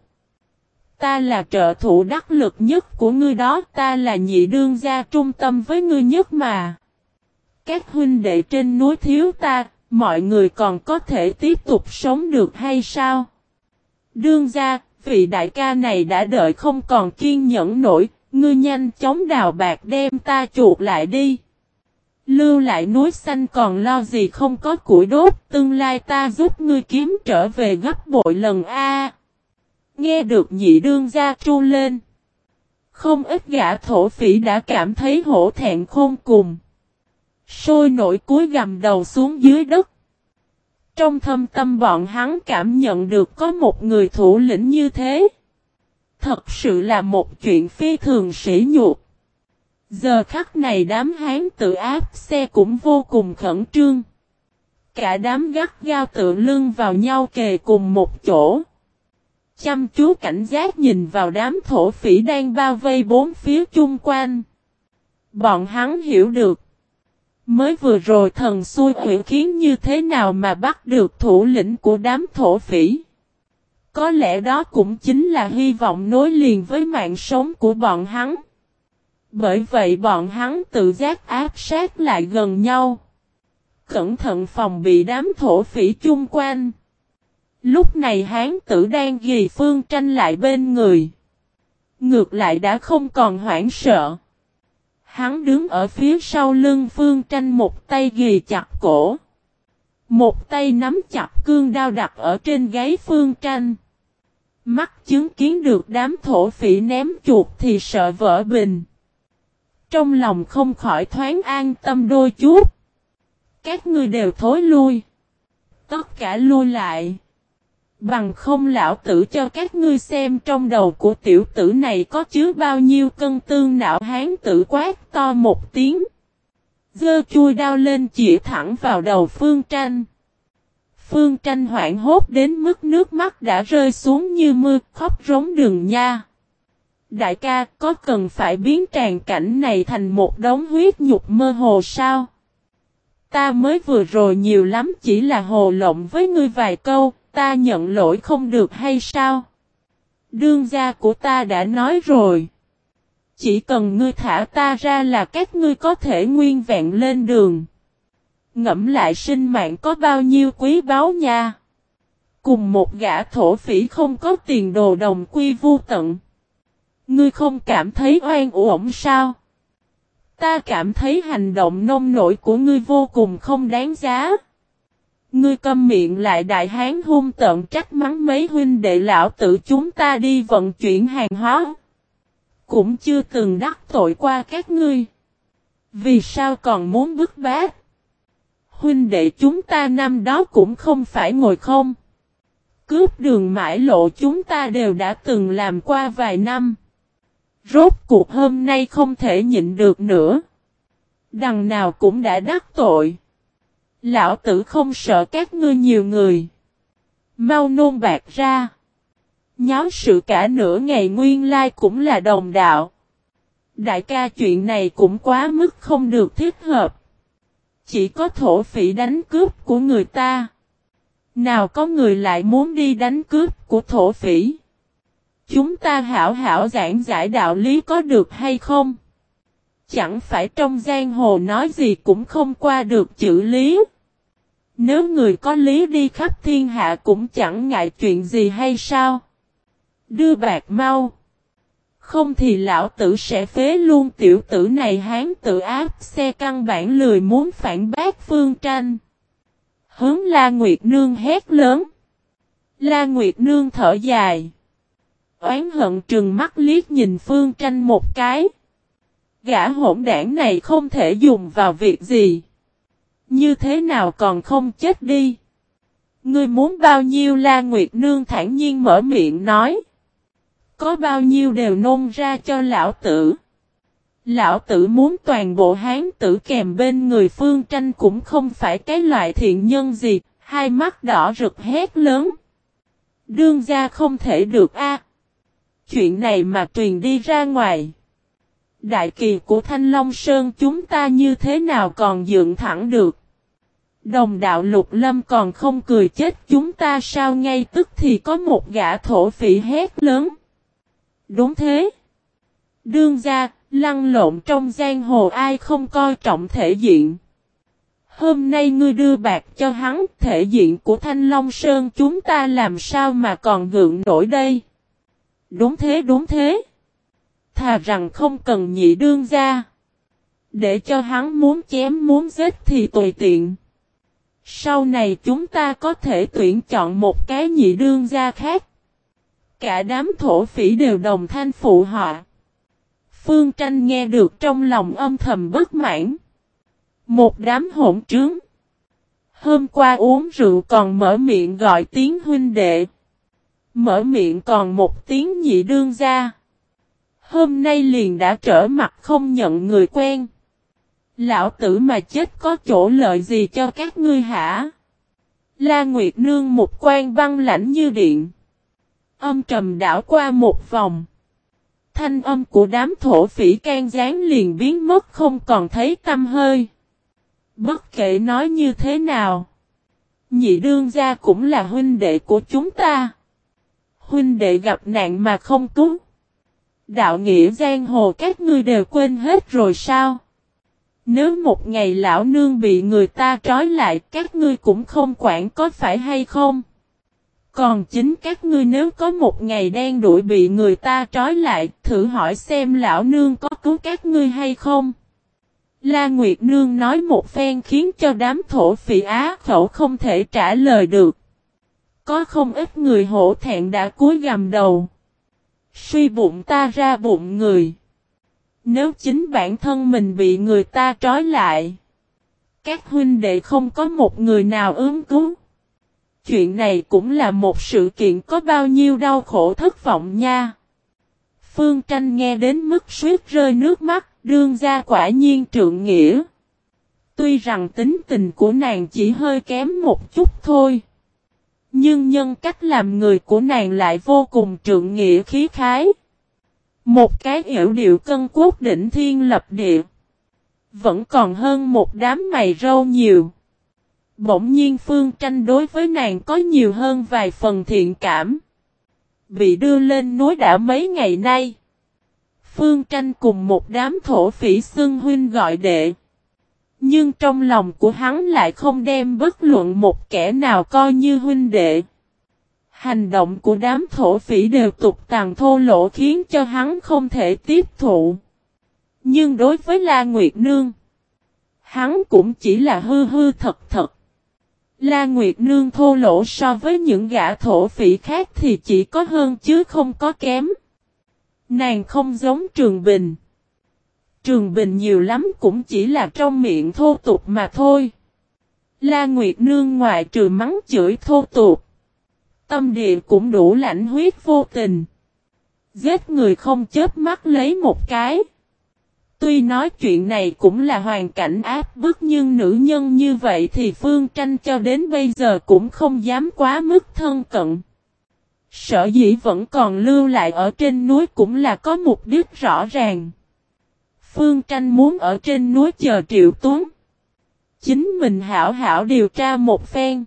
Ta là trợ thủ đắc lực nhất của ngươi đó. Ta là nhị đương gia trung tâm với ngươi nhất mà. Các huynh đệ trên núi thiếu ta. Mọi người còn có thể tiếp tục sống được hay sao? Đương gia, vị đại ca này đã đợi không còn kiên nhẫn nổi. Ngươi nhanh chóng đào bạc đem ta chuột lại đi. Lưu lại núi xanh còn lo gì không có củi đốt, tương lai ta giúp ngươi kiếm trở về gấp bội lần a. Nghe được nhị đương gia tru lên. Không ít gã thổ phỉ đã cảm thấy hổ thẹn khôn cùng. Sôi nổi cúi gằm đầu xuống dưới đất. Trong thâm tâm bọn hắn cảm nhận được có một người thủ lĩnh như thế. Thật sự là một chuyện phi thường sỉ nhục. Giờ khắc này đám hán tự áp xe cũng vô cùng khẩn trương. Cả đám gắt gao tựa lưng vào nhau kề cùng một chỗ. Chăm chú cảnh giác nhìn vào đám thổ phỉ đang bao vây bốn phía chung quanh. Bọn hắn hiểu được. Mới vừa rồi thần xui xẻo khiến như thế nào mà bắt được thủ lĩnh của đám thổ phỉ. Có lẽ đó cũng chính là hy vọng nối liền với mạng sống của bọn hắn. Bởi vậy bọn hắn tự giác áp sát lại gần nhau. Cẩn thận phòng bị đám thổ phỉ chung quanh. Lúc này hán tử đang ghì Phương Tranh lại bên người. Ngược lại đã không còn hoảng sợ. Hắn đứng ở phía sau lưng Phương Tranh, một tay ghì chặt cổ. Một tay nắm chặt cương đao đặt ở trên gáy Phương Tranh. Mắt chứng kiến được đám thổ phỉ ném chuột thì sợ vỡ bình. Trong lòng không khỏi thoáng an tâm đôi chút. Các ngươi đều thối lui. Tất cả lui lại. Bằng không lão tử cho các ngươi xem trong đầu của tiểu tử này có chứa bao nhiêu cân tương não. Hán tử quát to một tiếng. Giơ chui đao lên chỉ thẳng vào đầu Phương Tranh. Phương Tranh hoảng hốt đến mức nước mắt đã rơi xuống như mưa, khóc rống rừng nha. Đại ca, có cần phải biến tràn cảnh này thành một đống huyết nhục mơ hồ sao? Ta mới vừa rồi nhiều lắm chỉ là hồ lộng với ngươi vài câu, ta nhận lỗi không được hay sao? Đương gia của ta đã nói rồi. Chỉ cần ngươi thả ta ra là các ngươi có thể nguyên vẹn lên đường. Ngẫm lại sinh mạng có bao nhiêu quý báu nha. Cùng một gã thổ phỉ không có tiền đồ đồng quy vu tận. Ngươi không cảm thấy oan uổng sao? Ta cảm thấy hành động nông nổi của ngươi vô cùng không đáng giá. Ngươi câm miệng lại, đại hán hung tợn trách mắng mấy huynh đệ lão tử chúng ta đi vận chuyển hàng hóa. Cũng chưa từng đắc tội qua các ngươi. Vì sao còn muốn bức bách? Huynh đệ chúng ta năm đó cũng không phải ngồi không. Cướp đường mãi lộ chúng ta đều đã từng làm qua vài năm. Rốt cuộc hôm nay không thể nhịn được nữa. Đằng nào cũng đã đắc tội. Lão tử không sợ các ngươi nhiều người. Mau nôn bạc ra. Nháo sự cả nửa ngày nguyên lai cũng là đồng đạo. Đại ca, chuyện này cũng quá mức không được thích hợp. Chỉ có thổ phỉ đánh cướp của người ta. Nào có người lại muốn đi đánh cướp của thổ phỉ. Chúng ta hảo hảo giảng giải đạo lý có được hay không? Chẳng phải trong giang hồ nói gì cũng không qua được chữ lý. Nếu người có lý đi khắp thiên hạ cũng chẳng ngại chuyện gì hay sao? Đưa bạc mau. Không thì lão tử sẽ phế luôn tiểu tử này. Hán tự áp xe căn bản lười muốn phản bác Phương Tranh. Hướng La Nguyệt Nương hét lớn. La Nguyệt Nương thở dài. Oán hận trừng mắt liếc nhìn Phương Tranh một cái. Gã hỗn đảng này không thể dùng vào việc gì. Như thế nào còn không chết đi? Ngươi muốn bao nhiêu? La Nguyệt Nương thản nhiên mở miệng nói. Có bao nhiêu đều nôn ra cho lão tử. Lão tử muốn toàn bộ hán tử kèm bên người Phương Tranh cũng không phải cái loại thiện nhân gì, hai mắt đỏ rực hét lớn. Đương gia không thể được a. Chuyện này mà truyền đi ra ngoài. Đại kỳ của Thanh Long Sơn chúng ta như thế nào còn dựng thẳng được. Đồng đạo Lục Lâm còn không cười chết chúng ta sao ngay tức thì có một gã thổ phỉ hét lớn. Đúng thế. Đương gia, lăn lộn trong giang hồ ai không coi trọng thể diện. Hôm nay ngươi đưa bạc cho hắn, thể diện của Thanh Long Sơn chúng ta làm sao mà còn gượng nổi đây. Đúng thế đúng thế. Thà rằng không cần nhị đương gia. Để cho hắn muốn chém muốn giết thì tùy tiện. Sau này chúng ta có thể tuyển chọn một cái nhị đương gia khác. Cả đám thổ phỉ đều đồng thanh phụ họa. Phương Tranh nghe được trong lòng âm thầm bất mãn. Một đám hỗn trướng. Hôm qua uống rượu còn mở miệng gọi tiếng huynh đệ. Mở miệng còn một tiếng nhị đương gia. Hôm nay liền đã trở mặt không nhận người quen. Lão tử mà chết có chỗ lợi gì cho các ngươi hả? La Nguyệt Nương một quan băng lãnh như điện. Âm trầm đảo qua một vòng. Thanh âm của đám thổ phỉ can gián liền biến mất không còn thấy tăm hơi. Bất kể nói như thế nào. Nhị đương gia cũng là huynh đệ của chúng ta. Huynh đệ gặp nạn mà không cứu. Đạo nghĩa giang hồ các ngươi đều quên hết rồi sao? Nếu một ngày lão nương bị người ta trói lại các ngươi cũng không quản có phải hay không? Còn chính các ngươi nếu có một ngày đen đuổi bị người ta trói lại thử hỏi xem lão nương có cứu các ngươi hay không? La Nguyệt Nương nói một phen khiến cho đám thổ phỉ á khẩu không thể trả lời được. Có không ít người hổ thẹn đã cúi gằm đầu. Suy bụng ta ra bụng người. Nếu chính bản thân mình bị người ta trói lại. Các huynh đệ không có một người nào ứng cứu. Chuyện này cũng là một sự kiện có bao nhiêu đau khổ thất vọng nha. Phương Tranh nghe đến mức suýt rơi nước mắt, đương gia quả nhiên trượng nghĩa. Tuy rằng tính tình của nàng chỉ hơi kém một chút thôi. Nhưng nhân cách làm người của nàng lại vô cùng trượng nghĩa khí khái. Một cái yểu điệu cân quốc đỉnh thiên lập địa. Vẫn còn hơn một đám mày râu nhiều. Bỗng nhiên Phương Tranh đối với nàng có nhiều hơn vài phần thiện cảm. Bị đưa lên núi đã mấy ngày nay. Phương Tranh cùng một đám thổ phỉ xưng huynh gọi đệ. Nhưng trong lòng của hắn lại không đem bất luận một kẻ nào coi như huynh đệ. Hành động của đám thổ phỉ đều tục tằn thô lỗ khiến cho hắn không thể tiếp thụ. Nhưng đối với La Nguyệt Nương, hắn cũng chỉ là hư hư thật thật. La Nguyệt Nương thô lỗ so với những gã thổ phỉ khác thì chỉ có hơn chứ không có kém. Nàng không giống Trường Bình. Trường Bình nhiều lắm cũng chỉ là trong miệng thô tục mà thôi. La Nguyệt Nương ngoại trừ mắng chửi thô tục. Tâm địa cũng đủ lãnh huyết vô tình. Giết người không chớp mắt lấy một cái. Tuy nói chuyện này cũng là hoàn cảnh áp bức nhưng nữ nhân như vậy thì Phương Tranh cho đến bây giờ cũng không dám quá mức thân cận. Sở dĩ vẫn còn lưu lại ở trên núi cũng là có mục đích rõ ràng. Phương Tranh muốn ở trên núi chờ Triệu Tuấn. Chính mình hảo hảo điều tra một phen.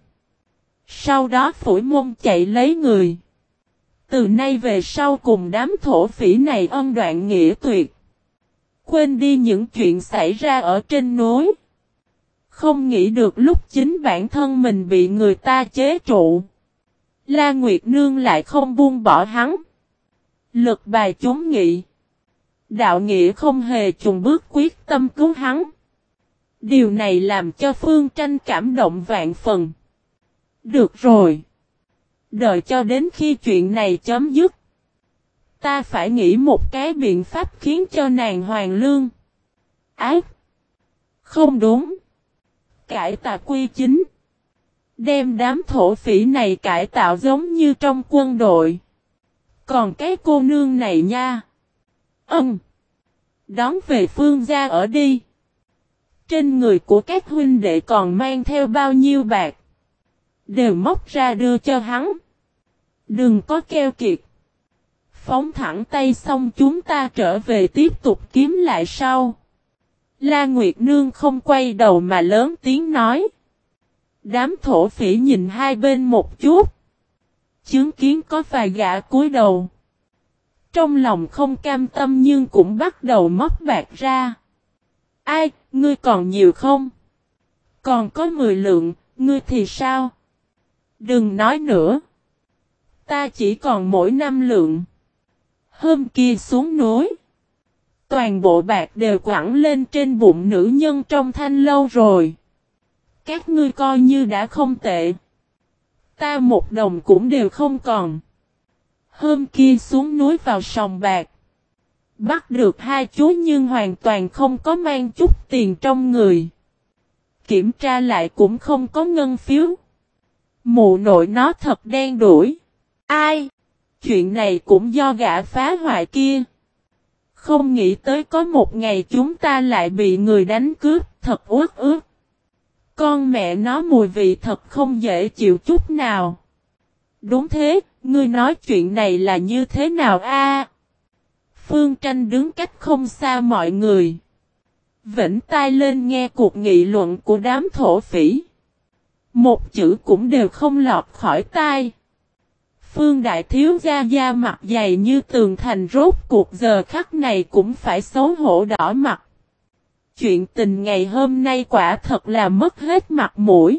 Sau đó phủi mông chạy lấy người. Từ nay về sau cùng đám thổ phỉ này ân đoạn nghĩa tuyệt. Quên đi những chuyện xảy ra ở trên núi. Không nghĩ được lúc chính bản thân mình bị người ta chế trụ. La Nguyệt Nương lại không buông bỏ hắn. Lực bài chúng nghị. Đạo nghĩa không hề chùng bước quyết tâm cứu hắn. Điều này làm cho Phương Tranh cảm động vạn phần. Được rồi. Đợi cho đến khi chuyện này chấm dứt. Ta phải nghĩ một cái biện pháp khiến cho nàng hoàn lương. Ác. Không đúng. Cải tà quy chính. Đem đám thổ phỉ này cải tạo giống như trong quân đội. Còn cái cô nương này nha. Đón về Phương gia ở đi. Trên người của các huynh đệ còn mang theo bao nhiêu bạc. Đều móc ra đưa cho hắn. Đừng có keo kiệt. Phóng thẳng tay xong chúng ta trở về tiếp tục kiếm lại sau. La Nguyệt Nương không quay đầu mà lớn tiếng nói. Đám thổ phỉ nhìn hai bên một chút. Chứng kiến có vài gã cúi đầu. Trong lòng không cam tâm nhưng cũng bắt đầu móc bạc ra. Ai, ngươi còn nhiều không? Còn có 10 lượng, ngươi thì sao? Đừng nói nữa. Ta chỉ còn mỗi 5 lượng. Hôm kia xuống núi. Toàn bộ bạc đều quẳng lên trên bụng nữ nhân trong thanh lâu rồi. Các ngươi coi như đã không tệ. Ta một đồng cũng đều không còn. Hôm kia xuống núi vào sòng bạc. Bắt được hai chú nhưng hoàn toàn không có mang chút tiền trong người. Kiểm tra lại cũng không có ngân phiếu. Mụ nội nó thật đen đủi. Ai? Chuyện này cũng do gã phá hoại kia. Không nghĩ tới có một ngày chúng ta lại bị người đánh cướp, thật uất ức. Con mẹ nó mùi vị thật không dễ chịu chút nào. Đúng thế, ngươi nói chuyện này là như thế nào a? Phương Tranh đứng cách không xa mọi người. Vểnh tai lên nghe cuộc nghị luận của đám thổ phỉ. Một chữ cũng đều không lọt khỏi tai. Phương Đại Thiếu gia da mặt dày như tường thành rốt cuộc giờ khắc này cũng phải xấu hổ đỏ mặt. Chuyện tình ngày hôm nay quả thật là mất hết mặt mũi.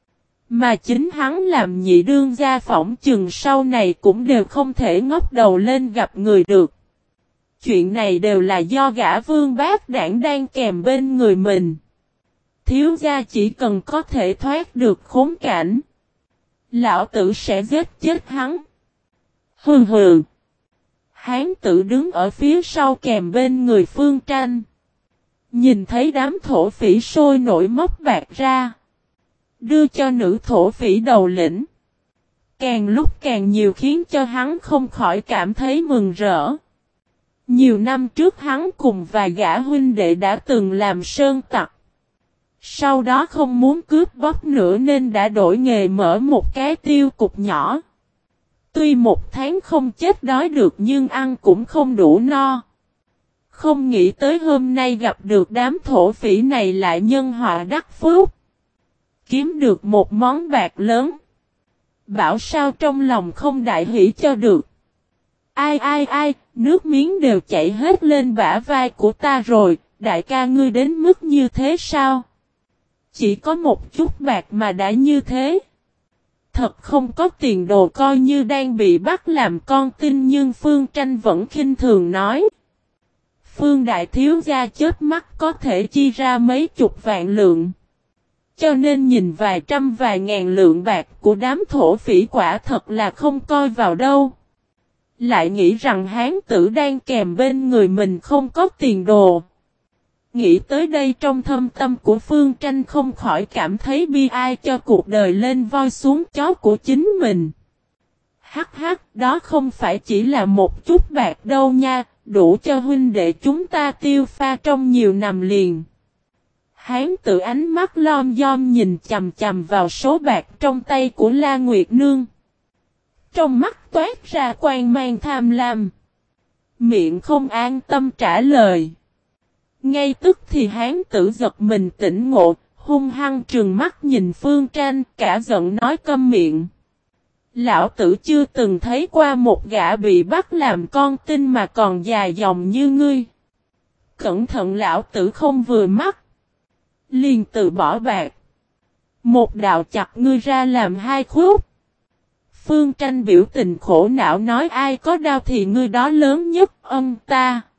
Mà chính hắn làm nhị đương gia phỏng chừng sau này cũng đều không thể ngóc đầu lên gặp người được. Chuyện này đều là do gã Vương Bác Đảng đang kèm bên người mình. Thiếu gia chỉ cần có thể thoát được khốn cảnh. Lão tử sẽ giết chết hắn. Hừ hừ. Hán tử đứng ở phía sau kèm bên người Phương Tranh. Nhìn thấy đám thổ phỉ sôi nổi móc bạc ra. Đưa cho nữ thổ phỉ đầu lĩnh. Càng lúc càng nhiều khiến cho hắn không khỏi cảm thấy mừng rỡ. Nhiều năm trước hắn cùng vài gã huynh đệ đã từng làm sơn tặc. Sau đó không muốn cướp bóc nữa nên đã đổi nghề mở một cái tiêu cục nhỏ. Tuy một tháng không chết đói được nhưng ăn cũng không đủ no. Không nghĩ tới hôm nay gặp được đám thổ phỉ này lại nhân họa đắc phúc. Kiếm được một món bạc lớn. Bảo sao trong lòng không đại hỷ cho được. Ai, nước miếng đều chảy hết lên bả vai của ta rồi, đại ca ngươi đến mức như thế sao? Chỉ có một chút bạc mà đã như thế. Thật không có tiền đồ coi như đang bị bắt làm con tin nhưng Phương Tranh vẫn khinh thường nói. Phương Đại Thiếu gia chết mắt có thể chi ra mấy chục vạn lượng. Cho nên nhìn vài trăm vài ngàn lượng bạc của đám thổ phỉ quả thật là không coi vào đâu. Lại nghĩ rằng hán tử đang kèm bên người mình không có tiền đồ. Nghĩ tới đây trong thâm tâm của Phương Tranh không khỏi cảm thấy bi ai cho cuộc đời lên voi xuống chó của chính mình. Hắc, đó không phải chỉ là một chút bạc đâu nha, đủ cho huynh đệ chúng ta tiêu pha trong nhiều năm liền. Hán tự ánh mắt lom dom nhìn chầm chầm vào số bạc trong tay của La Nguyệt Nương. Trong mắt toát ra quang mang tham lam. Miệng không an tâm trả lời. Ngay tức thì hán tử giật mình tỉnh ngộ, hung hăng trừng mắt nhìn Phương Tranh, cả giận nói câm miệng. Lão tử chưa từng thấy qua một gã bị bắt làm con tin mà còn dài dòng như ngươi. Cẩn thận lão tử không vừa mắt. Liền tự bỏ bạc. Một đạo chặt ngươi ra làm hai khúc. Phương Tranh biểu tình khổ não nói ai có đau thì ngươi đó lớn nhất ta.